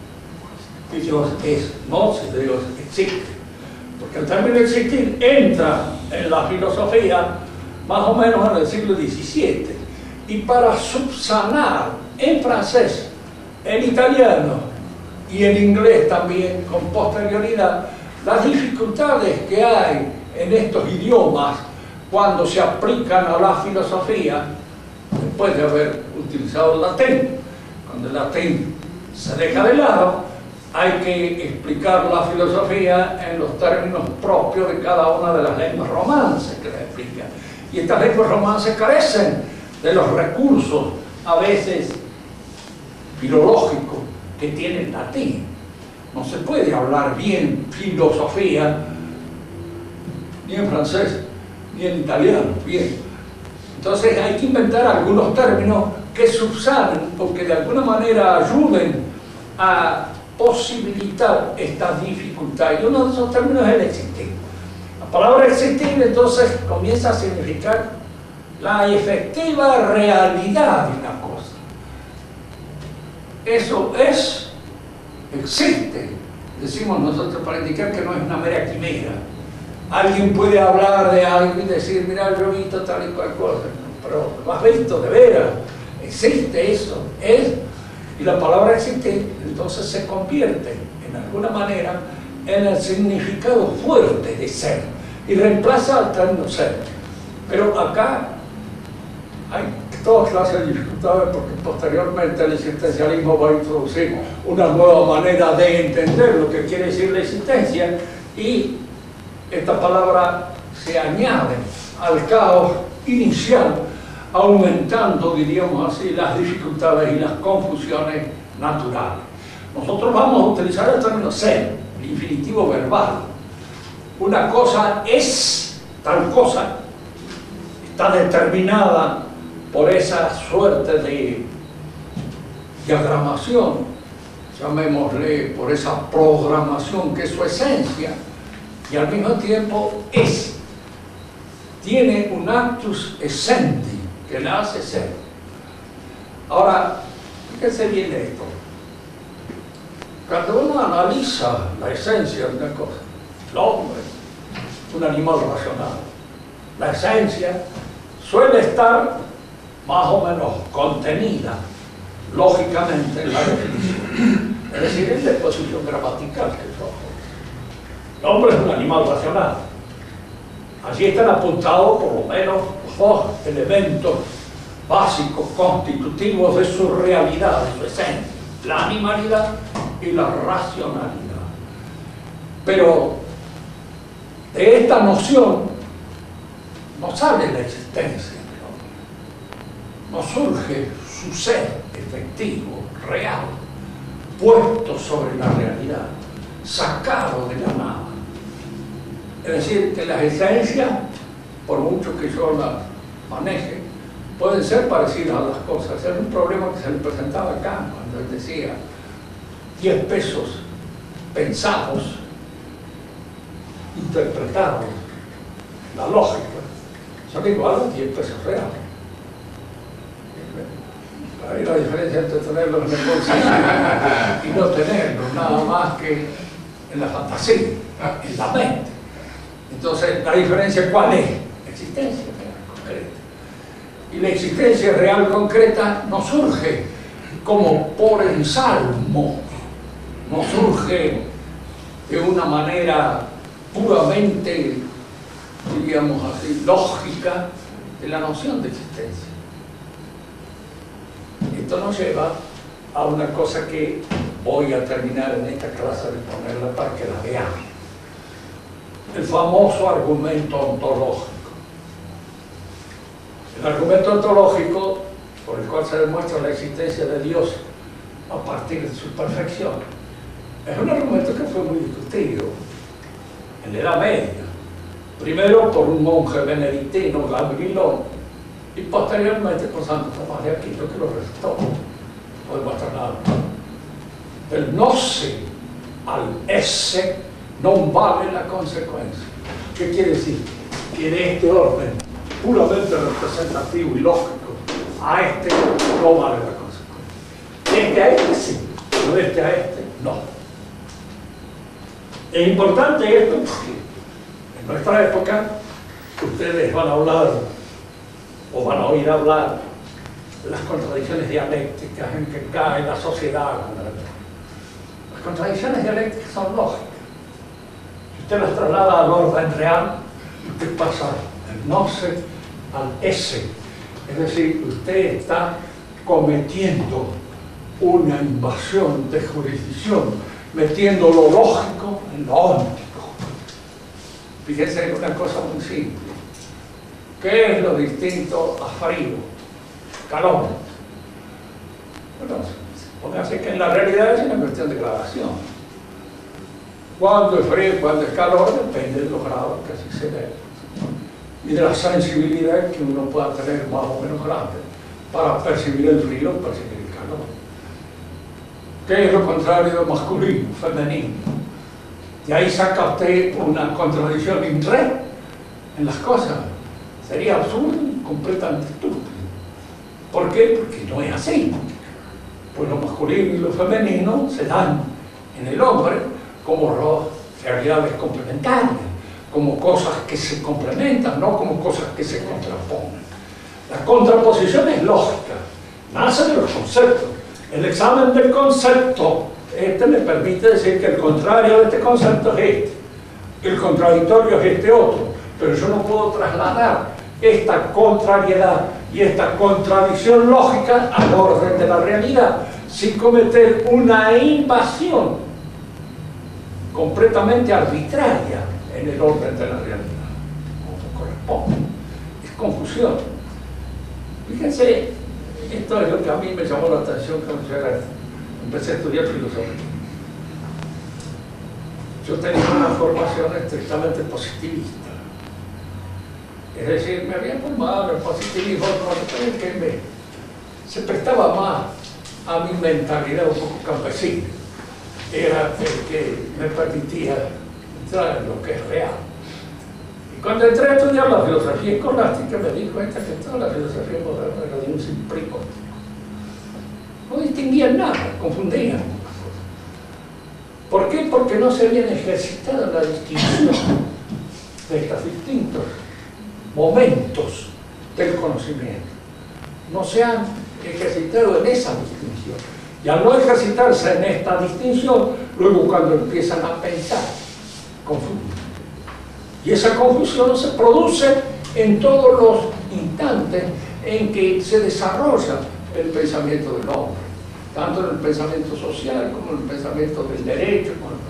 Y Dios es, no si Dios existe. Porque el término existir entra en la filosofía más o menos en el siglo XVII. Y para subsanar en francés, en italiano y en inglés también con posterioridad las dificultades que hay en estos idiomas cuando se aplican a la filosofía después de haber utilizado el latín. Cuando el latín se deja de lado, hay que explicar la filosofía en los términos propios de cada una de las lenguas romances que la explican. Y estas lenguas romances carecen de los recursos, a veces filológicos, que tiene el latín. No se puede hablar bien filosofía ni en francés ni en italiano, bien. Entonces hay que inventar algunos términos que subsanen o que de alguna manera ayuden a posibilitar esta dificultad. Y uno de esos términos es el existir. La palabra existir entonces comienza a significar la efectiva realidad de una cosa. Eso es, existe, decimos nosotros para indicar que no es una mera quimera. Alguien puede hablar de algo y decir, mira, yo he visto tal y cual cosa, pero lo has visto de veras, existe eso, es. Y la palabra existir entonces se convierte en alguna manera en el significado fuerte de ser y reemplaza al término ser. Pero acá hay todas clases de dificultades porque posteriormente el existencialismo va a introducir una nueva manera de entender lo que quiere decir la existencia y esta palabra se añade al caos inicial, aumentando, diríamos así, las dificultades y las confusiones naturales. Nosotros vamos a utilizar el término ser, el infinitivo verbal. Una cosa es tal cosa, está determinada por esa suerte de diagramación, llamémosle por esa programación que es su esencia, y al mismo tiempo es, tiene un actus essendi que la hace ser. Ahora, fíjense bien esto. Cuando uno analiza la esencia de una cosa, el hombre, un animal racional, la esencia suele estar más o menos contenida, lógicamente, en la definición. Es decir, en la exposición gramatical que es ojo. El hombre es un animal racional. Allí están apuntados por lo menos los dos elementos básicos, constitutivos de su realidad, de su esencia, la animalidad y la racionalidad. Pero de esta noción no sale la existencia del hombre, no surge su ser efectivo, real, puesto sobre la realidad, sacado de la nada. Es decir, que las esencias, por mucho que yo las maneje, pueden ser parecidas a las cosas. Es un problema que se le presentaba acá, cuando él decía 10 pesos pensados, interpretados, la lógica, son iguales a 10 pesos reales. Hay la diferencia entre tenerlos en el bolsillo y no tenerlos, nada más que en la fantasía, en la mente. Entonces, ¿la diferencia cuál es? La existencia real concreta. Y la existencia real concreta no surge como por ensalmo, no surge de una manera puramente, diríamos así, lógica de la noción de existencia. Esto nos lleva a una cosa que voy a terminar en esta clase de ponerla para que la veamos. El famoso argumento ontológico. El argumento ontológico por el cual se demuestra la existencia de Dios a partir de su perfección es un argumento que fue muy discutido en la Edad Media, primero por un monje benedictino, Gabrielón, y posteriormente por Santo Tomás de Aquino, que lo refutó. No demuestra nada. El no sé al esse no vale la consecuencia. ¿Qué quiere decir? Que de este orden puramente representativo y lógico a este no vale la consecuencia. De este a este sí, pero de este a este no. Es importante esto porque en nuestra época ustedes van a hablar o van a oír hablar de las contradicciones dialécticas en que cae la sociedad. Las contradicciones dialécticas son lógicas. Si usted las traslada al orden real, usted pasa del no sé al ese. Es decir, usted está cometiendo una invasión de jurisdicción, metiendo lo lógico en lo óntico. Fíjense en una cosa muy simple. ¿Qué es lo distinto a frío? Calor. Bueno, póngase que en la realidad es una cuestión de gradación. Cuando es frío y cuando es calor depende de los grados que así se ve y de la sensibilidad que uno pueda tener más o menos grande para percibir el frío o percibir el calor. ¿Qué es lo contrario de masculino? Femenino. Y ahí saca usted una contradicción in re en las cosas. Sería absurdo y completamente estúpido. ¿Por qué? Porque no es así. Pues lo masculino y lo femenino se dan en el hombre como realidades complementarias, como cosas que se complementan, no como cosas que se contraponen. La contraposición es lógica, nace de los conceptos. El examen del concepto, me permite decir que el contrario de este concepto es este, el contradictorio es este otro, pero yo no puedo trasladar esta contrariedad y esta contradicción lógica al orden de la realidad, sin cometer una invasión completamente arbitraria en el orden de la realidad, como corresponde. Es confusión. Fíjense, esto es lo que a mí me llamó la atención cuando yo empecé a estudiar filosofía. Yo tenía una formación estrictamente positivista. Es decir, me había formado en el positivismo, que se prestaba más a mi mentalidad un poco campesina. Era el que me permitía entrar en lo que es real. Y cuando entré a estudiar la filosofía escolástica, me di cuenta que toda la filosofía moderna era de un simple óptico. No distinguían nada, confundían. ¿Por qué? Porque no se habían ejercitado la distinción de estos distintos momentos del conocimiento. No se han ejercitado en esa distinción. Y al no ejercitarse en esta distinción, luego cuando empiezan a pensar, confunden. Y esa confusión se produce en todos los instantes en que se desarrolla el pensamiento del hombre, tanto en el pensamiento social como en el pensamiento del derecho.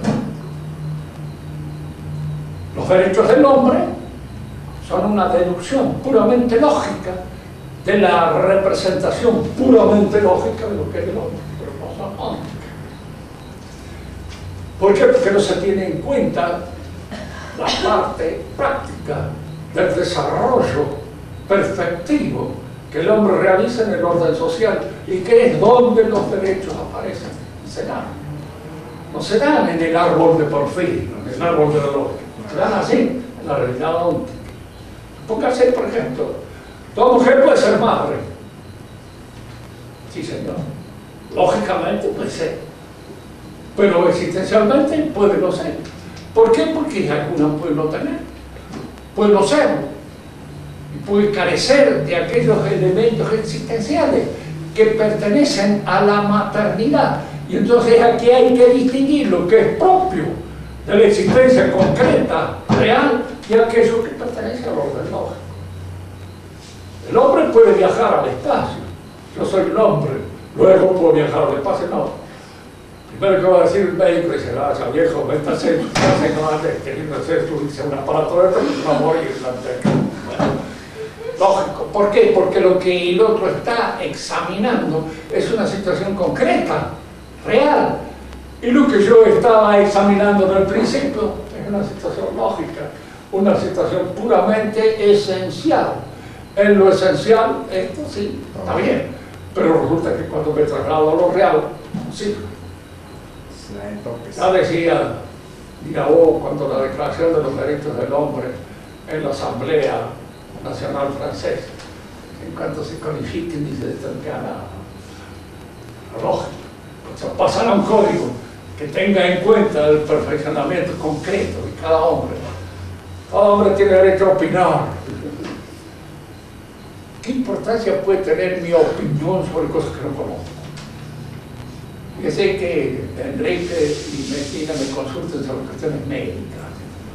Los derechos del hombre son una deducción puramente lógica de la representación puramente lógica de lo que es el hombre, pero no son ópticas. ¿Por qué? Porque no se tiene en cuenta la parte práctica del desarrollo perfectivo que el hombre realiza en el orden social y que es donde los derechos aparecen y se dan. No se dan en el árbol de Porfirio, en el árbol de la lógica, se dan así, en la realidad óptica. Póngase, por ejemplo, toda mujer puede ser madre. Sí, señor. Lógicamente puede ser. Pero existencialmente puede no ser. ¿Por qué? Porque alguna puede no tener. Puede no serlo. Y puede carecer de aquellos elementos existenciales que pertenecen a la maternidad. Y entonces aquí hay que distinguir lo que es propio de la existencia concreta, real, y aquello que pertenece al orden lógico. El hombre puede viajar al espacio. Yo soy un hombre, luego puedo viajar al espacio. No. Primero que va a decir el médico, dice, ya viejo, vete a hacer tu casa y no andes queriendo hacer un aparato de esto, no va a morir. Bueno, lógico. ¿Por qué? Porque lo que el otro está examinando es una situación concreta, real. Y lo que yo estaba examinando en el principio es una situación lógica, una situación puramente esencial. En lo esencial, esto sí, está bien, pero resulta que cuando me traslado a lo real, sí. Ya decía Mirabeau cuando la Declaración de los Derechos del Hombre en la Asamblea Nacional Francesa, en cuanto se codifiquen, dice, determinada lógica. O sea, pasará un código que tenga en cuenta el perfeccionamiento concreto de cada hombre. Cada hombre tiene derecho a opinar. ¿Qué importancia puede tener mi opinión sobre cosas que no conozco? Fíjese que Enrique y Medina me consultan sobre cuestiones médicas.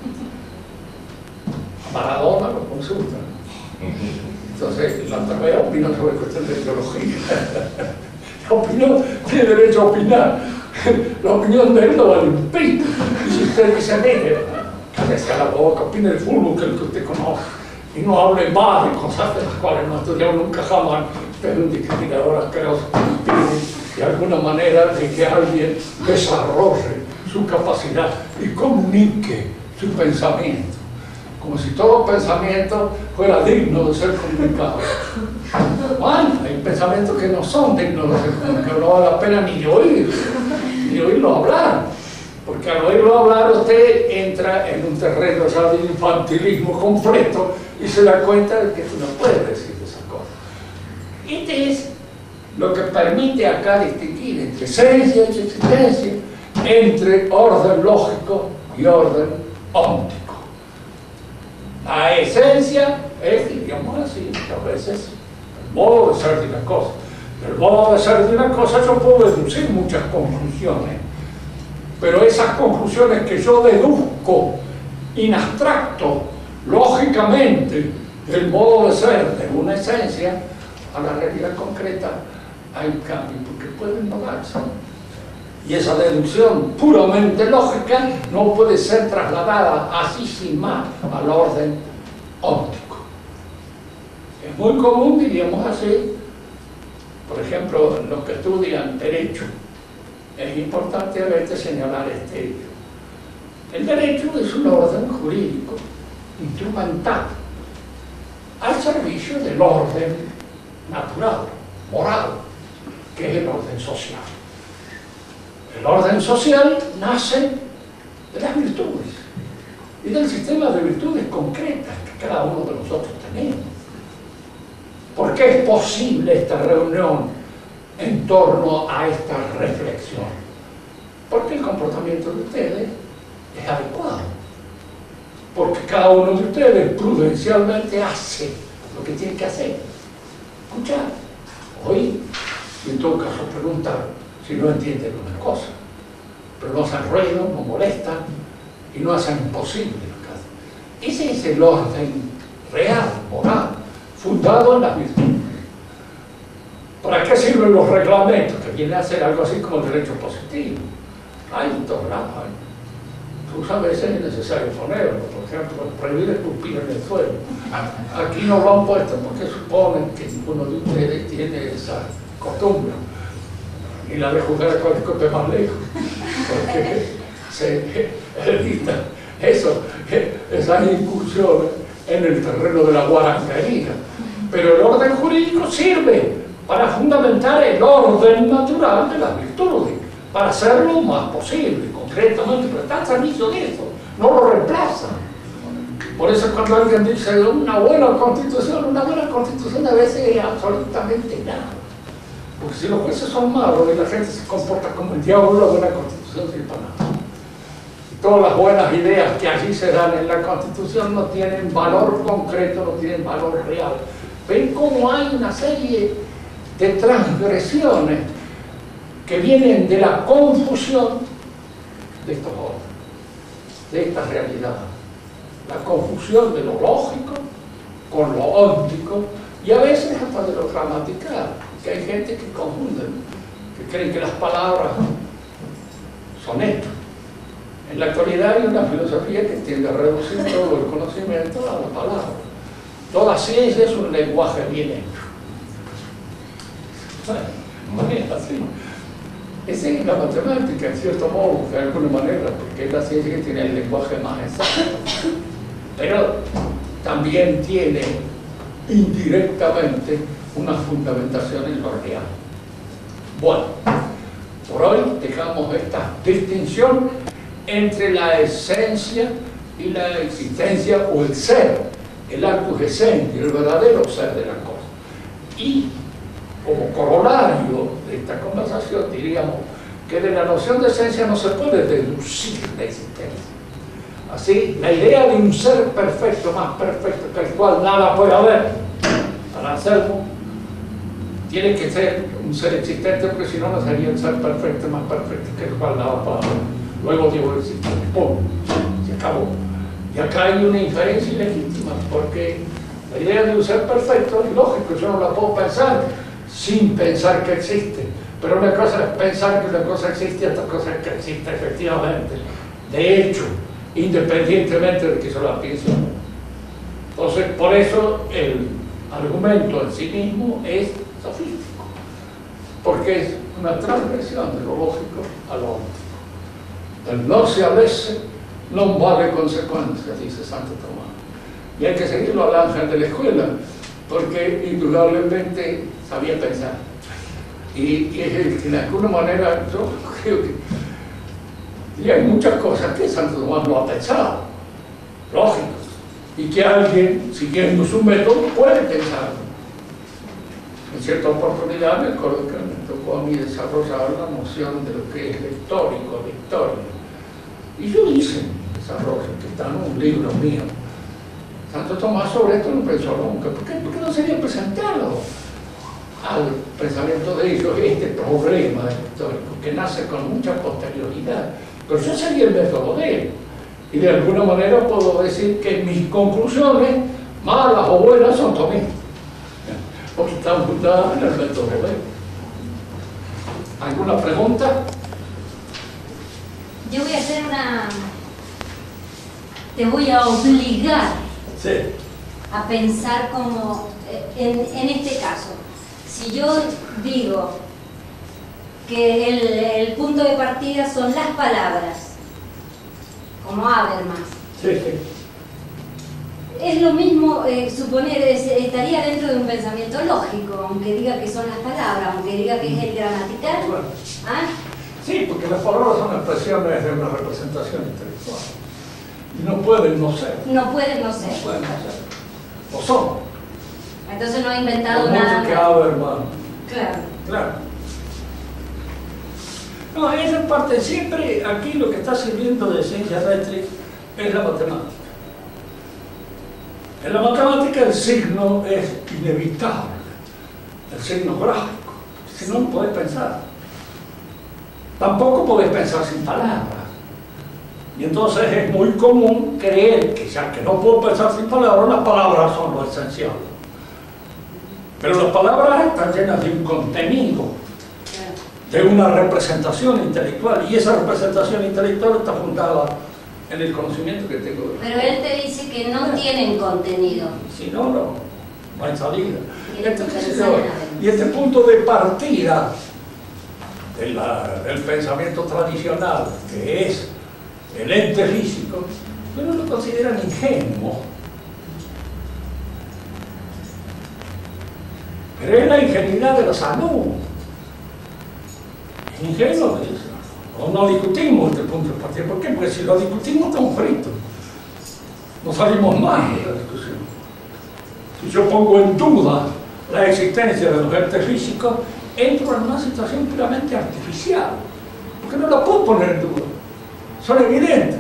A Maradona lo consultan. Entonces, la enfermera opina sobre cuestiones de biología. Opinión, tiene derecho a opinar. La opinión de él no vale un pito. Y si usted dice, mire, cállese a la boca, opine del fútbol que es el que usted conoce. Y no hable más de cosas de las cuales no ha estudiado nunca jamás. Usted es un discriminador asqueroso. De alguna manera de que alguien desarrolle su capacidad y comunique su pensamiento. Como si todo pensamiento fuera digno de ser comunicado. Bueno, hay pensamientos que no son dignos de ser comunicados, no vale la pena ni de oír. ni oírlo hablar, porque al oírlo hablar usted entra en un terreno ya de infantilismo completo y se da cuenta de que tú no puedes decir esas cosas. Este es lo que permite acá distinguir entre esencia y existencia, entre orden lógico y orden óptico. La esencia es, digamos así, muchas veces, el modo de ser de una cosa. Del modo de ser de una cosa yo puedo deducir muchas conclusiones, pero esas conclusiones que yo deduzco in abstracto, lógicamente, del modo de ser de una esencia, a la realidad concreta hay un cambio, porque pueden no darse. Y esa deducción puramente lógica no puede ser trasladada así sin más al orden óptico. Es muy común, diríamos así, por ejemplo, los que estudian derecho, es importante a veces señalar este hecho. El derecho es un orden jurídico instrumental al servicio del orden natural, moral, que es el orden social. El orden social nace de las virtudes y del sistema de virtudes concretas que cada uno de nosotros tenemos. ¿Por qué es posible esta reunión en torno a esta reflexión? Porque el comportamiento de ustedes es adecuado. Porque cada uno de ustedes prudencialmente hace lo que tiene que hacer. Escuchar, oír, y en todo caso preguntar si no entienden una cosa. Pero no hacen ruido, no molestan y no hacen imposible lo que hacen. Ese es el orden real, moral, fundado en las virtudes. ¿Para qué sirven los reglamentos? Que viene a ser algo así como el derecho positivo. Hay en todos lados. Pues a veces es necesario ponerlo. Por ejemplo, prohibir escupir en el suelo. Aquí no lo han puesto porque suponen que ninguno de ustedes tiene esa costumbre. Y la de jugar a cualquier cosa más lejos. Porque se evita eso, esas incursiones en el terreno de la guaranguería. Pero el orden jurídico sirve para fundamentar el orden natural de las virtudes, para hacerlo lo más posible, concretamente, pero está al servicio de eso, no lo reemplaza. Por eso cuando alguien dice una buena constitución a veces es absolutamente nada. Porque si los jueces son malos y la gente se comporta como el diablo, la buena constitución sirve para nada. Todas las buenas ideas que allí se dan en la Constitución no tienen valor concreto, no tienen valor real. Ven cómo hay una serie de transgresiones que vienen de la confusión de estos órdenes, de esta realidad. La confusión de lo lógico con lo óptico y a veces hasta de lo gramatical, que hay gente que confunde, que creen que las palabras son hechos. En la actualidad hay una filosofía que tiende a reducir todo el conocimiento a la palabra. Toda ciencia es un lenguaje bien hecho. Bueno, no es así. Esa es la matemática, en cierto modo, de alguna manera, porque es la ciencia que tiene el lenguaje más exacto. Pero también tiene indirectamente una fundamentación en lo real. Bueno, por hoy dejamos esta distinción entre la esencia y la existencia o el ser, el actus essentia, el verdadero ser de la cosa. Y como corolario de esta conversación diríamos que de la noción de esencia no se puede deducir la existencia. Así, la idea de un ser perfecto, más perfecto que el cual nada puede haber, para hacerlo, tiene que ser un ser existente, porque si no, no sería un ser perfecto, más perfecto que el cual nada puede haber. Luego digo existente, ¡pum!, se acabó. Y acá hay una inferencia ilegítima, porque la idea de un ser perfecto es lógico, yo no la puedo pensar sin pensar que existe. Pero una cosa es pensar que una cosa existe y otra cosa es que existe efectivamente. De hecho, independientemente de que yo la piense o no. Entonces, por eso el argumento en sí mismo es sofístico, porque es una transgresión de lo lógico a lo óptico. El no se avesse non vale consecuencia, dice Santo Tomás. Y hay que seguirlo al ángel de la escuela, porque indudablemente sabía pensar. Y es el que de alguna manera, yo creo que Y hay muchas cosas que Santo Tomás no ha pensado, lógico, y que alguien, siguiendo su método, puede pensar. En cierta oportunidad me acuerdo que me tocó a mí desarrollar la noción de lo que es lo histórico, la historia. Y yo hice un desarrollo que está en un libro mío. Santo Tomás sobre esto no pensó nunca. ¿Por qué? Porque no se había presentado al pensamiento de ellos este problema histórico, que nace con mucha posterioridad. Pero yo seguí el método de él. Y de alguna manera puedo decir que mis conclusiones, malas o buenas, son tomistas, porque están fundadas en el método de él. ¿Alguna pregunta? Yo voy a hacer una... Te voy a obligar Sí. a pensar como... En este caso, si yo digo que el punto de partida son las palabras, como Habermas, Sí, sí. es lo mismo suponer, estaría dentro de un pensamiento lógico, aunque diga que son las palabras, aunque diga que es el gramatical. Bueno. ¿Ah? Sí, porque las palabras son expresiones de una representación intelectual. Y no pueden no ser. No pueden no ser. No pueden no ser. O son. Entonces no ha inventado Por mucho nada. que Habermas. Claro. Claro. No, esa parte siempre, aquí lo que está sirviendo de ciencia eléctrica es la matemática. En la matemática el signo es inevitable, el signo gráfico, si no, no podés pensar. Tampoco podés pensar sin palabras. Y entonces es muy común creer que ya que no puedo pensar sin palabras, las palabras son lo esencial. Pero las palabras están llenas de un contenido, de una representación intelectual, y esa representación intelectual está fundada en el conocimiento que tengo. Pero él te dice que no tienen contenido. Si no, no hay salida. Entonces, pensar en algo. y este punto de partida del pensamiento tradicional, que es el ente físico, pero lo consideran ingenuo. Pero es la ingenuidad de la salud. Ingenuo, o no discutimos este punto de partida. ¿Por qué? Porque si lo discutimos estamos fritos. No salimos más de la discusión. Si yo pongo en duda la existencia de los entes físicos, entro en una situación puramente artificial. Porque no la puedo poner en duda. Son evidentes.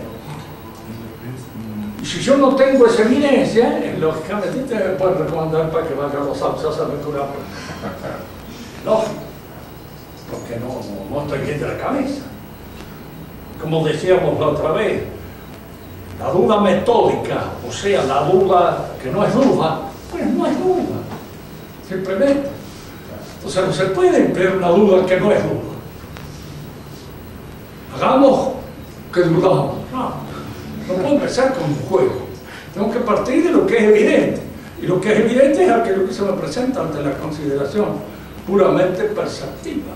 Y si yo no tengo esa evidencia, lógicamente te me pueden recomendar para que vaya a los Alpes a aventurar. Lógico. Porque no estoy bien de la cabeza. Como decíamos la otra vez, la duda metódica, o sea, la duda que no es duda, pues no es duda, simplemente. Entonces no se puede emplear una duda que no es duda. Hagamos que dudamos. No puedo empezar con un juego. Tengo que partir de lo que es evidente. Y lo que es evidente es aquello que se me presenta ante la consideración puramente perceptiva.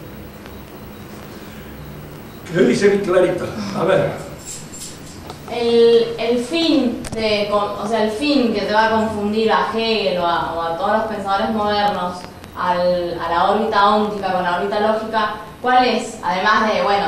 ¿Qué dice mi Clarita? A ver. El fin el fin que te va a confundir a Hegel o a todos los pensadores modernos a la órbita óntica con la órbita lógica, ¿cuál es? Además de, bueno,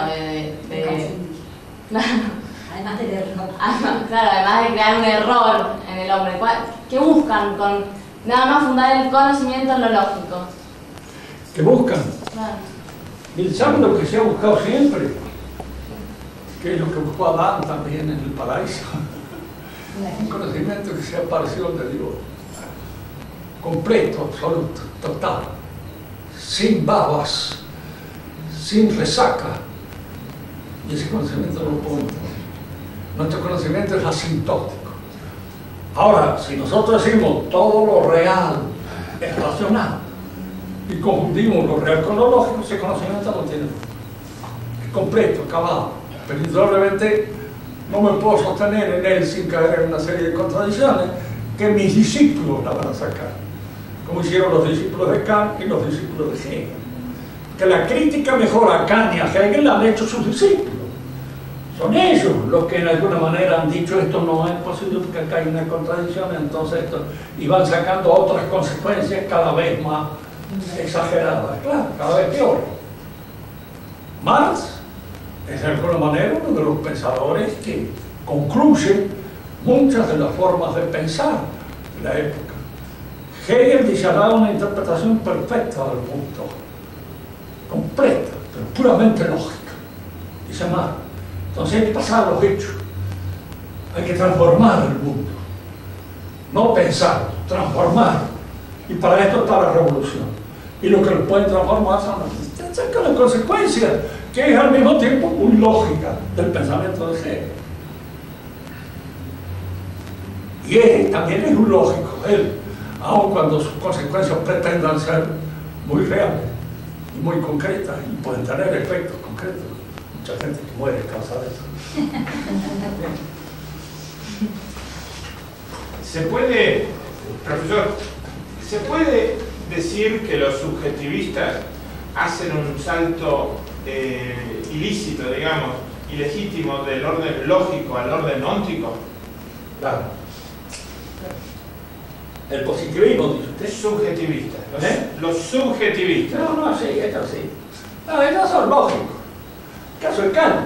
Además del error. Claro, además de crear un error en el hombre, ¿qué buscan con nada más fundar el conocimiento en lo lógico? ¿Qué buscan? Claro. Y saben lo que se ha buscado siempre, que es lo que buscó Adán también en el paraíso. Un conocimiento que sea parecido al de Dios, completo, absoluto, total, sin babas, sin resaca. Y ese conocimiento no lo puedo entender. Nuestro conocimiento es asintótico. Ahora, si nosotros decimos todo lo real es racional y confundimos lo real con lo lógico, ese conocimiento no tiene. Es completo, acabado. Pero indudablemente no me puedo sostener en él sin caer en una serie de contradicciones que mis discípulos la van a sacar, como hicieron los discípulos de Kant y los discípulos de Hegel. Que la crítica mejor a Kant y a Hegel la han hecho sus discípulos. Son ellos los que en alguna manera han dicho esto no es posible porque acá hay una contradicción, entonces esto, y van sacando otras consecuencias cada vez más exageradas, claro, cada vez peor. Marx es de alguna manera uno de los pensadores que concluye muchas de las formas de pensar de la época. Hegel dice, ha dado una interpretación perfecta del mundo, completa, pero puramente lógica. Dice más, entonces hay que pasar a los hechos, hay que transformar el mundo, no pensar, transformar, y para esto está la revolución. Y lo que lo pueden transformar son las consecuencias, que es al mismo tiempo muy lógica del pensamiento de Hegel. Y él también es un lógico, él, aun cuando sus consecuencias pretendan ser muy reales y muy concretas y pueden tener efectos concretos. Mucha gente que muere a causa de eso. Profesor, ¿se puede decir que los subjetivistas hacen un salto ilícito, digamos, ilegítimo del orden lógico al orden óntico? Claro. El positivismo, dice usted. Subjetivistas. Los subjetivistas. No, sí, esto sí. No, ellos son lógicos. Caso de Kant.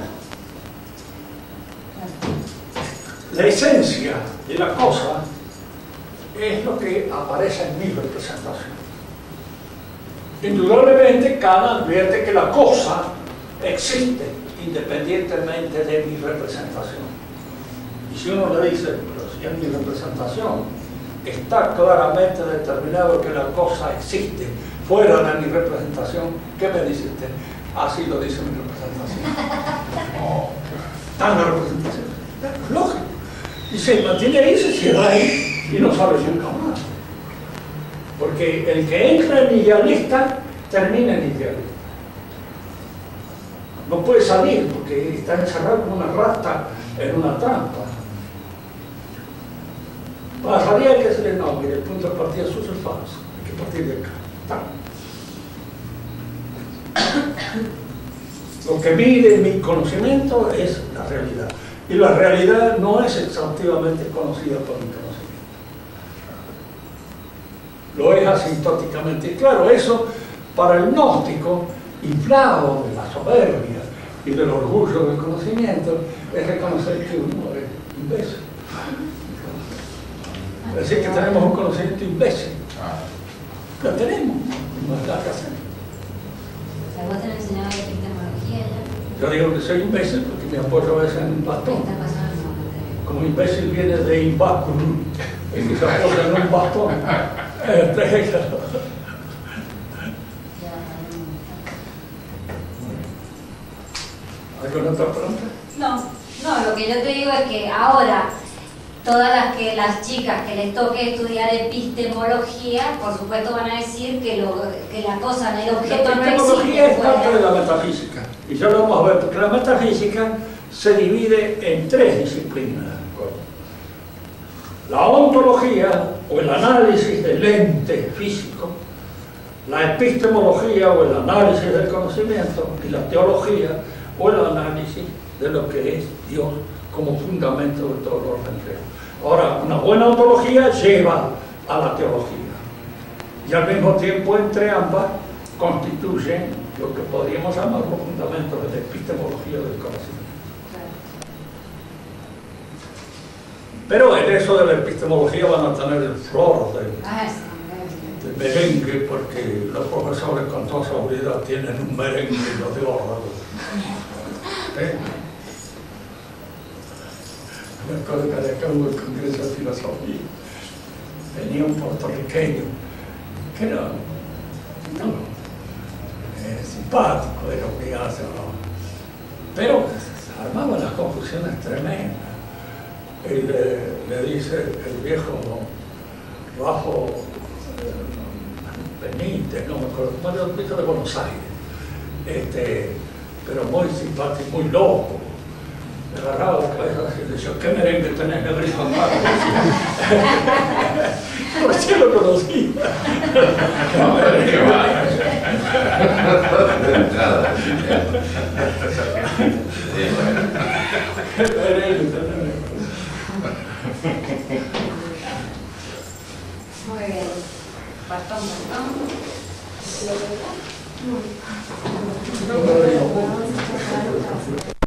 La esencia de la cosa es lo que aparece en mi representación. Indudablemente, Kant advierte que la cosa existe independientemente de mi representación. Y si uno le dice, pero si en mi representación está claramente determinado que la cosa existe fuera de mi representación, ¿qué me dice usted? Así lo dice mi representación. Oh, está en la representación. Es lógico. Y se mantiene ahí, se cierra ahí y no sale nunca más. Porque el que entra en idealista termina en idealista. No puede salir porque está encerrado como una rata en una trampa. Para salir hay que decirle, no, mire, el punto de partida suyo es falso, hay que partir de acá. Lo que mide mi conocimiento es la realidad. Y la realidad no es exhaustivamente conocida por mi conocimiento. Lo es asintóticamente. Y claro, eso para el gnóstico, inflado de la soberbia y del orgullo del conocimiento, es reconocer que uno es imbécil. Es decir, que tenemos un conocimiento imbécil. Lo tenemos, no es la que hacemos. ¿Vos te han enseñado epistemología ya? Yo digo que soy imbécil porque me apoyo a veces en un bastón. Como imbécil viene de imbáculo, es que se apoya en un bastón. ¿Alguna otra pregunta? No, lo que yo te digo es que ahora todas las chicas que les toque estudiar epistemología, por supuesto van a decir que la cosa, el objeto no existe. La epistemología es parte de la metafísica. Y ya lo vamos a ver, porque la metafísica se divide en tres disciplinas. La ontología, o el análisis del ente físico, la epistemología, o el análisis del conocimiento, y la teología, o el análisis de lo que es Dios como fundamento de todo el orden creado. Ahora, una buena ontología lleva a la teología, y al mismo tiempo entre ambas constituyen lo que podríamos llamar los fundamentos de la epistemología del conocimiento. Pero en eso de la epistemología van a tener el flor de merengue, porque los profesores con toda seguridad tienen un merengue y los de órgano. Me acuerdo que de acá hubo el Congreso de Filosofía, venía un puertorriqueño que era simpático, era un migazo, ¿no? Pero armaban las confusiones tremendas. Y le dice el viejo Rafa Benítez, no me acuerdo, bueno, el viejo de Buenos Aires, pero muy simpático, muy loco. Me agarraba la cabeza así y decía, ¿qué merengue tenés, negrito? Por si lo conocí. Muy bien. Bastón.